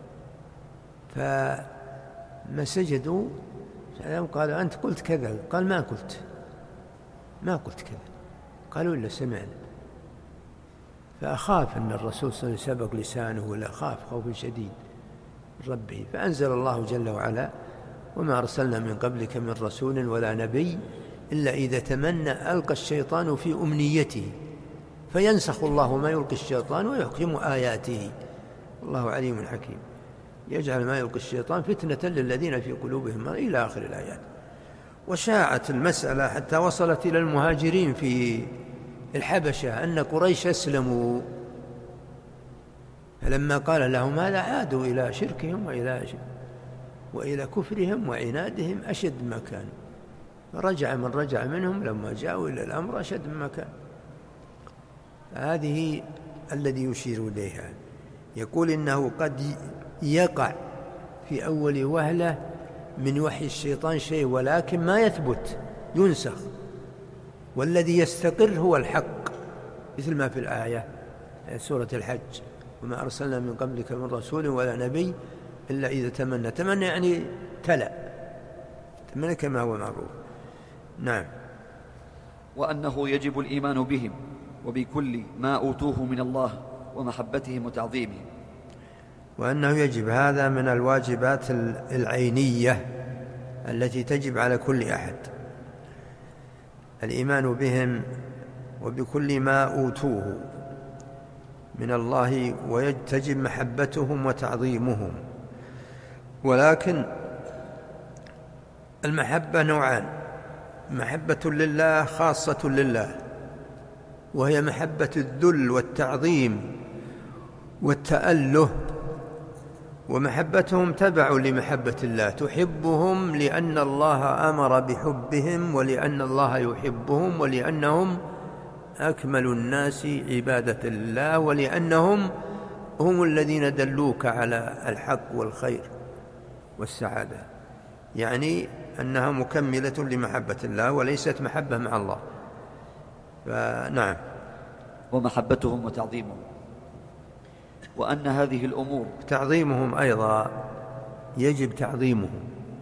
فما سجدوا قالوا أنت قلت كذا، قال ما قلت ما قلت كذا. قالوا إلا سمعنا. فأخاف أن الرسول صلى الله عليه وسلم سبق لسانه، ولا خاف خوف شديد من ربه، فأنزل الله جل وعلا وما أرسلنا من قبلك من رسول ولا نبي إلا إذا تمنى ألقى الشيطان في أمنيته فينسخ الله ما يلقي الشيطان ويحكم آياته والله عليم حكيم. يجعل ما يلقي الشيطان فتنة للذين في قلوبهم إلى آخر الآيات. وشاعت المسألة حتى وصلت إلى المهاجرين في الحبشة أن قريش أسلموا، فلما قال لهم هذا عادوا إلى شركهم وإلى وإلى كفرهم وعنادهم أشد ما كانوا، فرجع من رجع منهم لما جاءوا إلى الأمر أشد ما كان. هذه الذي يشير إليها، يقول إنه قد يقع في أول وهلة من وحي الشيطان شيء ولكن ما يثبت، ينسخ، والذي يستقر هو الحق، مثل ما في الآية سورة الحج وما أرسلنا من قبلك من رسول ولا نبي إلا إذا تمنى. تمنى يعني تلا، تمنى كما هو معروف. نعم. وأنه يجب الإيمان بهم وبكل ما أوتوه من الله ومحبتهم وتعظيمهم. وأنه يجب، هذا من الواجبات العينية التي تجب على كل أحد، الإيمان بهم وبكل ما أوتوه من الله، ويجب محبتهم وتعظيمهم. ولكن المحبة نوعان، محبة لله خاصة لله، وهي محبة الذل والتعظيم والتأله، ومحبتهم تبع لمحبة الله، تحبهم لأن الله أمر بحبهم ولأن الله يحبهم ولأنهم أكمل الناس عبادة الله ولأنهم هم الذين دلوك على الحق والخير والسعادة، يعني أنها مكملة لمحبة الله وليست محبة مع الله. فنعم. ومحبتهم وتعظيمهم، وأن هذه الأمور تعظيمهم أيضا يجب تعظيمهم،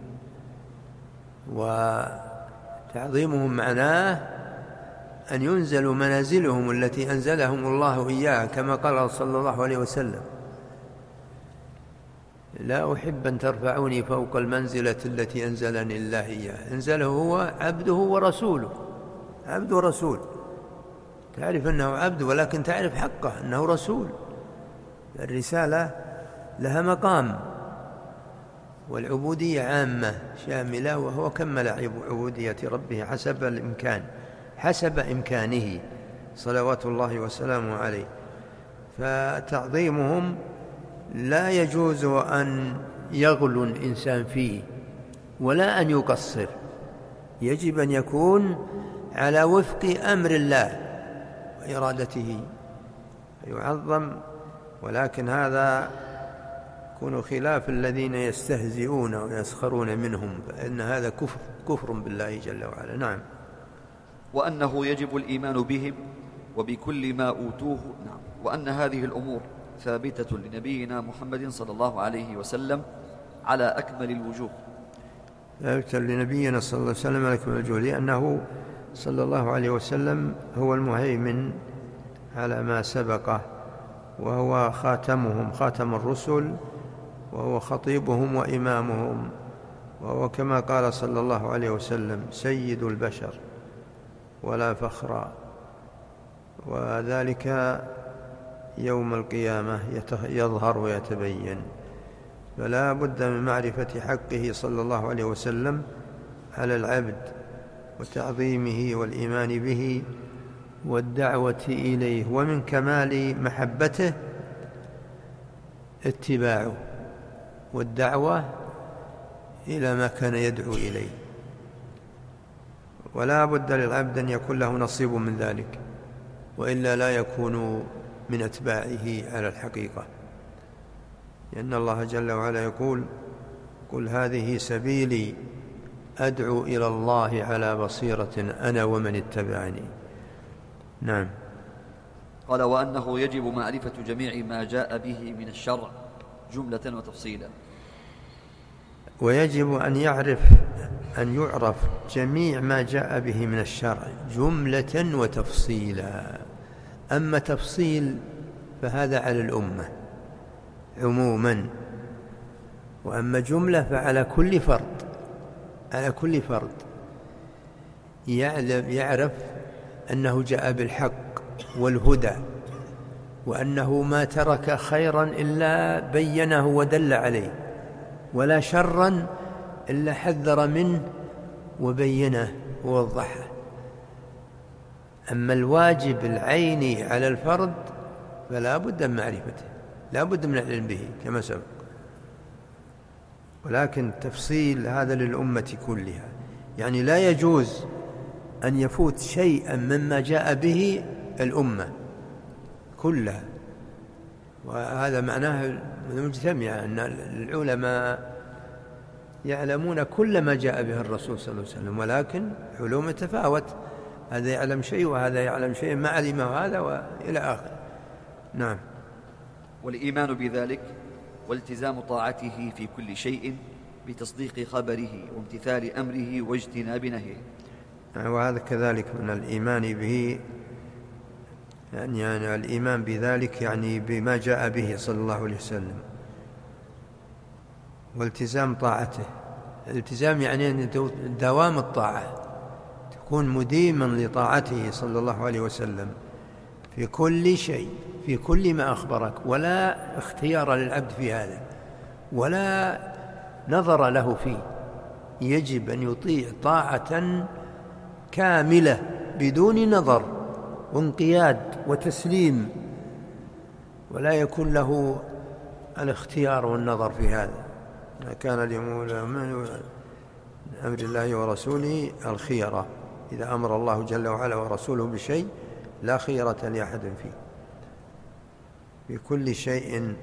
وتعظيمهم معناه أن ينزلوا منازلهم التي أنزلهم الله إياها، كما قال صلى الله عليه وسلم لا أحب أن ترفعوني فوق المنزلة التي أنزلني الله إياها. أنزله هو عبده ورسوله، عبد ورسول، تعرف أنه عبد ولكن تعرف حقه أنه رسول. الرسالة لها مقام، والعبودية عامة شاملة، وهو كمل عبودية ربه حسب الإمكان، حسب إمكانه صلوات الله وسلامه عليه. فتعظيمهم لا يجوز أن يغلو الإنسان فيه ولا أن يقصر، يجب أن يكون على وفق أمر الله وإرادته يعظم. ولكن هذا يكون خلاف الذين يستهزئون ويسخرون منهم، فإن هذا كفر كفر بالله جل وعلا. نعم. وأنه يجب الإيمان بهم وبكل ما أوتوه. نعم. وأن هذه الأمور ثابتة لنبينا محمد صلى الله عليه وسلم على أكمل الوجوه. ثابتة لنبينا صلى الله عليه وسلم على أكمل الوجوه، لأنه صلى الله عليه وسلم هو المهيمن على ما سبقه، وهو خاتمهم، خاتم الرسل، وهو خطيبهم وإمامهم، وهو كما قال صلى الله عليه وسلم سيد البشر ولا فخر، وذلك يوم القيامة يظهر ويتبين. فلا بد من معرفة حقه صلى الله عليه وسلم على العبد وتعظيمه والإيمان به والدعوة إليه، ومن كمال محبته اتباعه والدعوة إلى ما كان يدعو إليه. ولا بد للعبد أن يكون له نصيب من ذلك، وإلا لا يكون من أتباعه على الحقيقة، لأن الله جل وعلا يقول: قل هذه سبيلي أدعو إلى الله على بصيرة أنا ومن اتبعني. نعم. قال: وأنه يجب معرفة جميع ما جاء به من الشرع جملة وتفصيلا. ويجب أن يعرف أن يعرف جميع ما جاء به من الشرع جملة وتفصيلا. أما تفصيل فهذا على الأمة عموما، وأما جملة فعلى كل فرد، على كل فرد يعلم يعرف أنه جاء بالحق والهدى، وأنه ما ترك خيرا إلا بينه ودل عليه، ولا شرا إلا حذر منه وبينه ووضحه. أما الواجب العيني على الفرد فلا بد من معرفته، لا بد من العلم به كما سبق، ولكن تفصيل هذا للأمة كلها، يعني لا يجوز أن يفوت شيئا مما جاء به الأمة كلها. وهذا معناه مجتمع أن العلماء يعلمون كل ما جاء به الرسول صلى الله عليه وسلم، ولكن علوم تفاوت، هذا يعلم شيء وهذا يعلم شيء ما علمه هذا وإلى آخر. نعم. والإيمان بذلك والتزام طاعته في كل شيء بتصديق خبره وامتثال أمره واجتناب نهيه. وهذا كذلك من الإيمان به، يعني, يعني الإيمان بذلك يعني بما جاء به صلى الله عليه وسلم، والتزام طاعته. الالتزام يعني دوام الطاعة، تكون مديما لطاعته صلى الله عليه وسلم في كل شيء، في كل ما أخبرك، ولا اختيار للعبد في هذا ولا نظر له فيه، يجب أن يطيع طاعة كاملة بدون نظر وانقياد وتسليم، ولا يكون له الاختيار والنظر في هذا. ما كان اليوم من أمر الله ورسوله الخيرة، إذا أمر الله جل وعلا ورسوله بشيء لا خيرة لأحد فيه في كل شيء.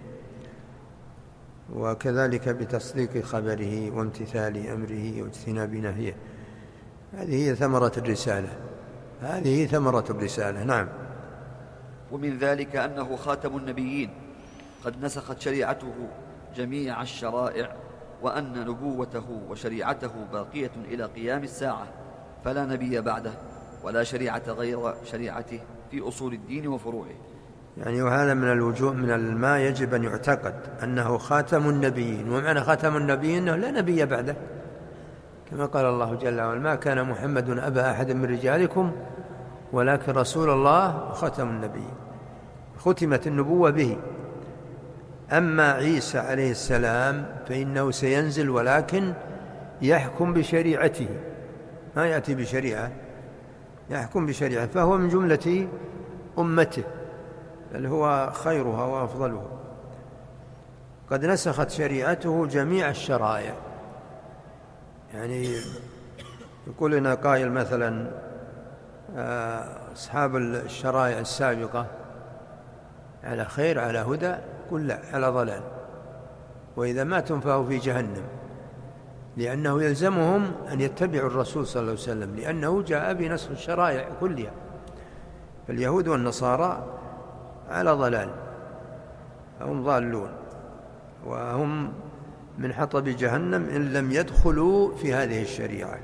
وكذلك بتصديق خبره وامتثال أمره واجتناب نهيه. هذه هي ثمرة الرسالة، هذه ثمرة الرسالة. نعم. ومن ذلك أنه خاتم النبيين قد نسخت شريعته جميع الشرائع، وأن نبوته وشريعته باقية إلى قيام الساعة، فلا نبي بعده ولا شريعة غير شريعته في أصول الدين وفروعه. يعني وهذا من الوجوه من ما يجب أن يعتقد أنه خاتم النبيين، ومعنى خاتم النبيين أنه لا نبي بعده، كما قال الله جل وعلا: ما كان محمد أبا أحد من رجالكم ولكن رسول الله وخاتم النبيين. ختمت النبوة به. أما عيسى عليه السلام فإنه سينزل ولكن يحكم بشريعته، ما يأتي بشريعة، يحكم بشريعة، فهو من جملة أمته، بل هو خيرها وأفضلها. قد نسخت شريعته جميع الشرائع. يعني يقول لنا قائل مثلا: أصحاب الشرائع السابقة على خير على هدى، قل لا، على ضلال، وإذا ماتوا فهو في جهنم، لأنه يلزمهم أن يتبعوا الرسول صلى الله عليه وسلم، لأنه جاء بنسخ الشرائع كلها. فاليهود والنصارى على ضلال، هم ضالون، وهم من حطب جهنم إن لم يدخلوا في هذه الشريعة.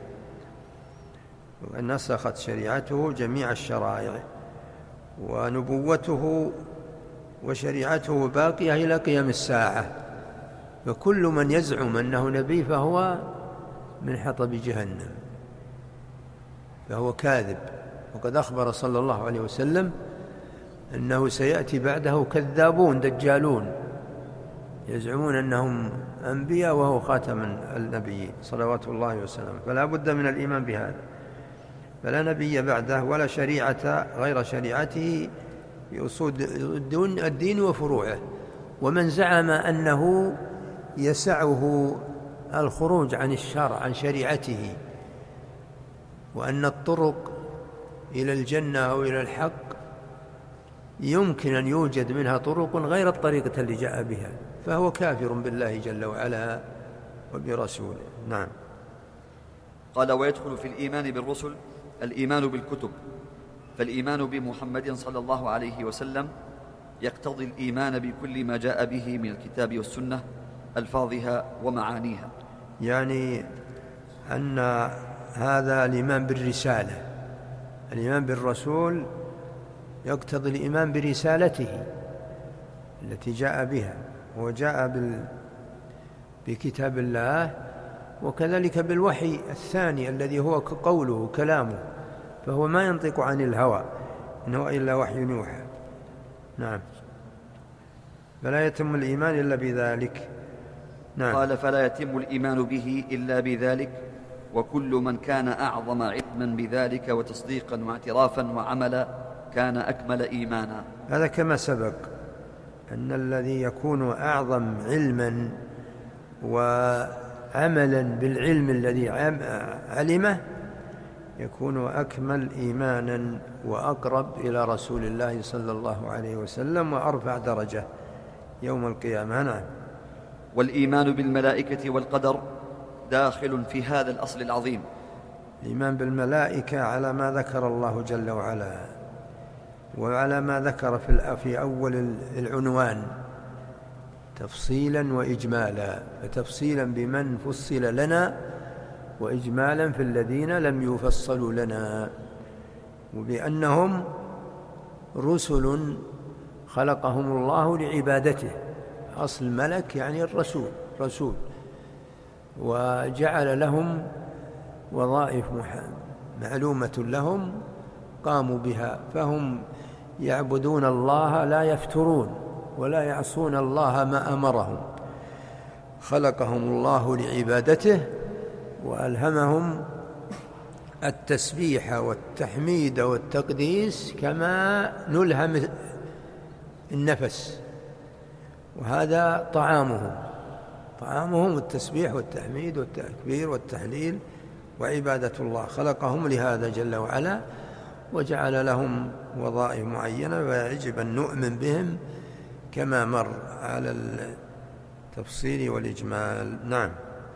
ونسخت شريعته جميع الشرائع، ونبوته وشريعته باقية إلى قيام الساعة، فكل من يزعم أنه نبي فهو من حطب جهنم، فهو كاذب. وقد أخبر صلى الله عليه وسلم أنه سيأتي بعده كذابون دجالون يزعمون أنهم أنبياء وهو خاتم النبيين صلوات الله وسلامه. فلا بد من الإيمان بهذا، فلا نبي بعده ولا شريعة غير شريعته في أصول الدين وفروعه. ومن زعم أنه يسعه الخروج عن الشرع عن شريعته وأن الطرق إلى الجنة أو إلى الحق يمكن أن يوجد منها طرق غير الطريقة اللي جاء بها، فهو كافر بالله جل وعلا وبرسوله. نعم. قال: ويدخل في الإيمان بالرسل الإيمان بالكتب، فالإيمان بمحمد صلى الله عليه وسلم يقتضي الإيمان بكل ما جاء به من الكتاب والسنة، ألفاظها ومعانيها. يعني أن هذا الإيمان بالرسالة، الإيمان بالرسول يقتضي الإيمان برسالته التي جاء بها، وجاء بال... بكتاب الله، وكذلك بالوحي الثاني الذي هو قوله كلامه، فهو ما ينطق عن الهوى إن هو إلا وحي يوحى. نعم. فلا يتم الإيمان إلا بذلك. نعم. قال: فلا يتم الإيمان به إلا بذلك، وكل من كان أعظم علما بذلك وتصديقا واعترافا وعملا كان أكمل إيمانا. هذا كما سبق أن الذي يكون أعظم علما وعملا بالعلم الذي علمه يكون أكمل إيمانا وأقرب إلى رسول الله صلى الله عليه وسلم وأرفع درجة يوم القيامة. نعم. والإيمان بالملائكة والقدر داخل في هذا الأصل العظيم. الإيمان بالملائكة على ما ذكر الله جل وعلا وعلى ما ذكر في أول العنوان تفصيلا وإجمالا، فتفصيلا بمن فصل لنا، وإجمالا في الذين لم يفصلوا لنا، وبأنهم رسل خلقهم الله لعبادته. أصل ملك يعني الرسول، رسول، وجعل لهم وظائف معلومة لهم قاموا بها، فهم يعبدون الله لا يفترون ولا يعصون الله ما أمرهم. خلقهم الله لعبادته وألهمهم التسبيح والتحميد والتقديس كما نلهم النفس، وهذا طعامهم طعامهم التسبيح والتحميد والتكبير والتهليل وعبادة الله. خلقهم لهذا جل وعلا وجعل لهم وظائف معينة، ويجب أن نؤمن بهم كما مر على التفصيل والإجمال. نعم.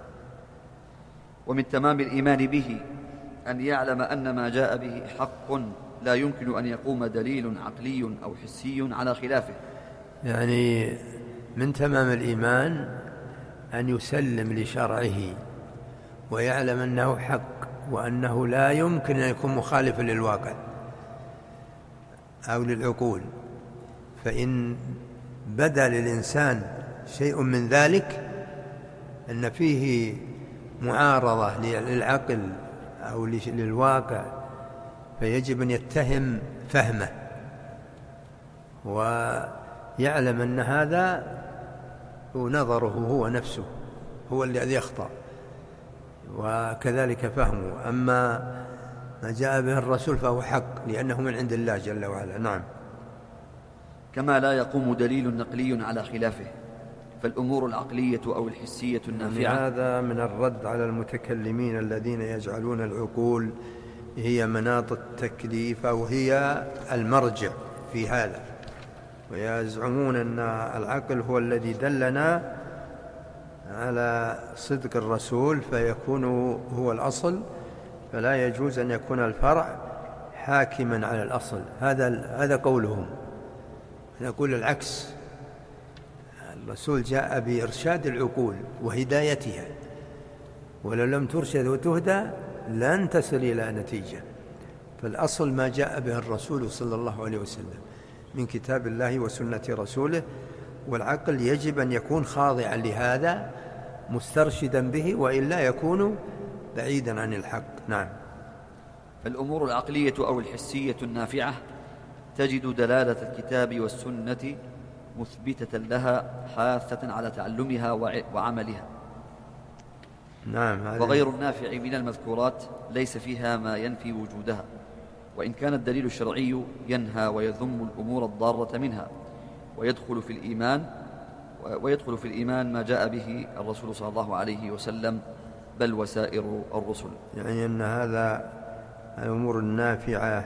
ومن تمام الإيمان به أن يعلم أن ما جاء به حق لا يمكن أن يقوم دليل عقلي أو حسي على خلافه. يعني من تمام الإيمان أن يسلم لشرعه ويعلم أنه حق، وأنه لا يمكن أن يكون مخالفا للواقع أو للعقول، فإن بدا للإنسان شيء من ذلك أن فيه معارضة للعقل أو للواقع فيجب أن يتهم فهمه ويعلم أن هذا نظره هو نفسه هو الذي يخطأ، وكذلك فهمه. أما ما جاء به الرسول فهو حق لأنه من عند الله جل وعلا. نعم. كما لا يقوم دليل نقلي على خلافه، فالأمور العقلية أو الحسية النافعة. هذا من الرد على المتكلمين الذين يجعلون العقول هي مناط التكليف أو هي المرجع في هذا، ويزعمون أن العقل هو الذي دلنا على صدق الرسول فيكون هو الأصل، فلا يجوز أن يكون الفرع حاكما على الأصل. هذا هذا قولهم. نقول العكس، الرسول جاء بإرشاد العقول وهدايتها، ولو لم ترشد وتهدى لن تصل إلى نتيجة. فالأصل ما جاء به الرسول صلى الله عليه وسلم من كتاب الله وسنة رسوله، والعقل يجب أن يكون خاضعا لهذا مسترشدا به، وإلا يكون بعيدا عن الحق. نعم. فالأمور العقلية أو الحسية النافعة تجد دلالة الكتاب والسنة مثبتة لها حاثة على تعلمها وعملها. نعم. وغير النافع من المذكورات ليس فيها ما ينفي وجودها، وإن كان الدليل الشرعي ينهى ويذم الأمور الضارة منها. ويدخل في الإيمان ويدخل في الإيمان ما جاء به الرسول صلى الله عليه وسلم بل وسائر الرسل. يعني أن هذا الأمور النافعة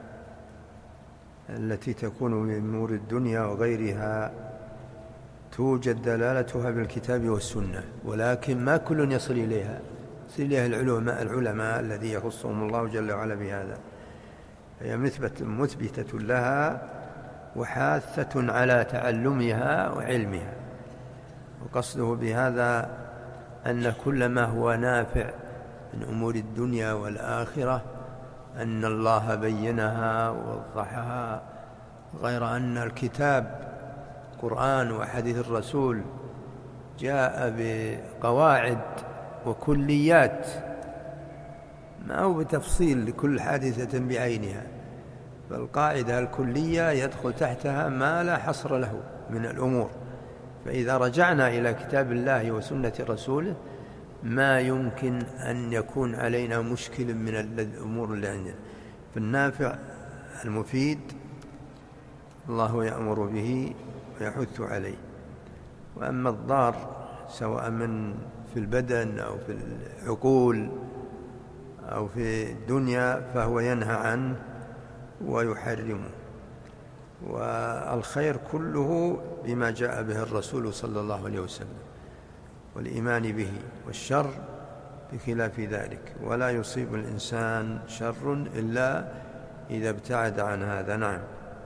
التي تكون من أمور الدنيا وغيرها توجد دلالتها بالكتاب والسنة، ولكن ما كل يصل إليها، يصل إليها العلماء العلماء الذي يخصهم الله جل وعلا بهذا، هي مثبتة لها وحاثة على تعلمها وعلمها. وقصده بهذا أن كل ما هو نافع من أمور الدنيا والآخرة أن الله بينها ووضحها، غير أن الكتاب القرآن وحديث الرسول جاء بقواعد وكليات، ما هو بتفصيل لكل حادثة بعينها، فالقاعدة الكلية يدخل تحتها ما لا حصر له من الأمور. فإذا رجعنا إلى كتاب الله وسنة رسوله ما يمكن أن يكون علينا مشكل من الأمور اللي عندنا. فالنافع المفيد الله يأمر به ويحث عليه، وأما الضار سواء من في البدن أو في العقول أو في الدنيا فهو ينهى عنه ويحرمه. والخير كله بما جاء به الرسول صلى الله عليه وسلم والإيمان به، والشر بخلاف ذلك، ولا يصيب الإنسان شر إلا إذا ابتعد عن هذا. نعم.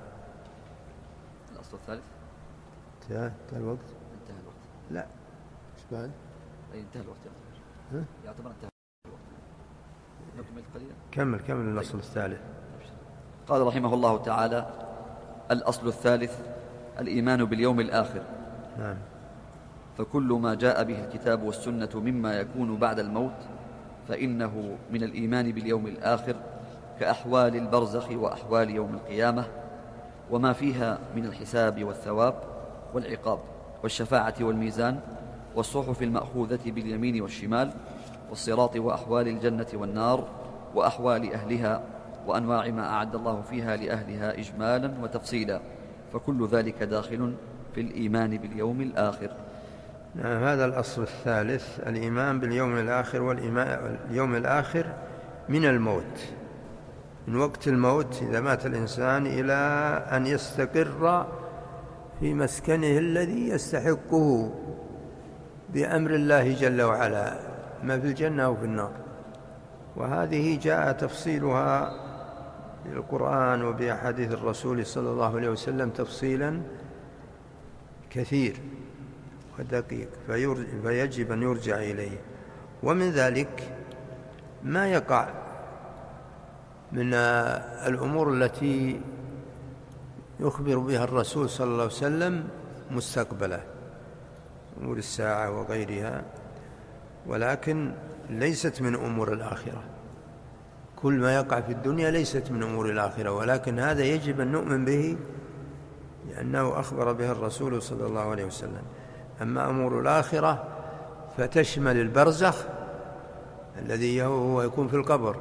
الأصل الثالث انتهى انتهى الوقت. انتهى الوقت. لا ايش بعد؟ أي انتهى الوقت ها؟ يعتبر انتهى الوقت. نكمل قليلا. كمل كمل الأصل الثالث. قال رحمه الله تعالى: الأصل الثالث الإيمان باليوم الآخر. نعم. فكل ما جاء به الكتاب والسنة مما يكون بعد الموت فإنه من الإيمان باليوم الآخر، كأحوال البرزخ وأحوال يوم القيامة وما فيها من الحساب والثواب والعقاب والشفاعة والميزان والصحف المأخوذة باليمين والشمال والصراط وأحوال الجنة والنار وأحوال أهلها وأنواع ما أعد الله فيها لأهلها إجمالا وتفصيلا، فكل ذلك داخل في الإيمان باليوم الآخر. نعم. هذا الأصل الثالث الإيمان باليوم الآخر، واليوم الآخر من الموت، من وقت الموت إذا مات الإنسان إلى أن يستقر في مسكنه الذي يستحقه بأمر الله جل وعلا، ما في الجنة أو في النار. وهذه جاء تفصيلها بالقرآن وبأحاديث الرسول صلى الله عليه وسلم تفصيلا كثير ودقيق، فيجب أن يرجع إليه. ومن ذلك ما يقع من الأمور التي يخبر بها الرسول صلى الله عليه وسلم مستقبلة، أمور الساعة وغيرها، ولكن ليست من أمور الآخرة. كل ما يقع في الدنيا ليست من أمور الآخرة، ولكن هذا يجب أن نؤمن به لأنه أخبر به الرسول صلى الله عليه وسلم. أما أمور الآخرة فتشمل البرزخ الذي هو يكون في القبر،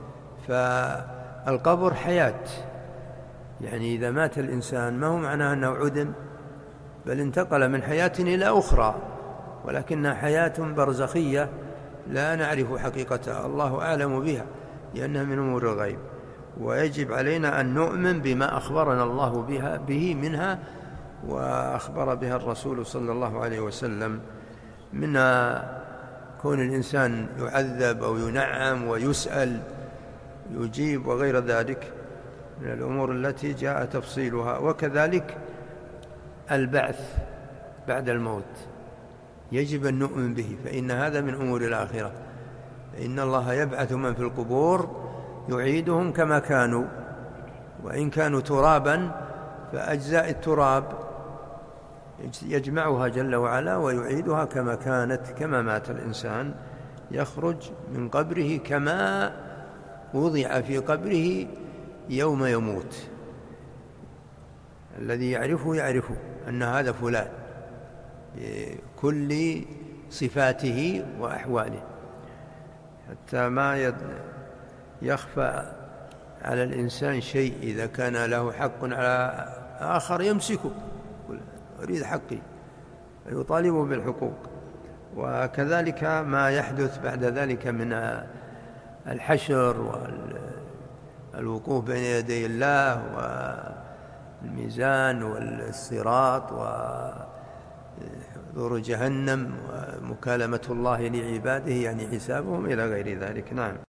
فالقبر حياة، يعني إذا مات الإنسان ما هو معناه أنه عدم، بل انتقل من حياة إلى أخرى، ولكنها حياة برزخية لا نعرف حقيقتها، الله أعلم بها لأنها من أمور الغيب. ويجب علينا أن نؤمن بما أخبرنا الله بها به منها وأخبر بها الرسول صلى الله عليه وسلم، من كون الإنسان يعذب أو ينعم ويسأل يجيب وغير ذلك من الأمور التي جاء تفصيلها. وكذلك البعث بعد الموت يجب أن نؤمن به، فإن هذا من أمور الآخرة، فإن الله يبعث من في القبور يعيدهم كما كانوا، وإن كانوا ترابا فأجزاء التراب يجمعها جل وعلا ويعيدها كما كانت، كما مات الإنسان يخرج من قبره كما وضع في قبره يوم يموت، الذي يعرفه يعرفه أن هذا فلان بكل صفاته وأحواله، حتى ما يخفى على الإنسان شيء. إذا كان له حق على آخر يمسكه، أريد حقي، يطالبه بالحقوق. وكذلك ما يحدث بعد ذلك من الحشر الوقوف بين يدي الله والميزان والصراط وحضور جهنم ومكالمة الله لعباده يعني حسابهم إلى غير ذلك. نعم.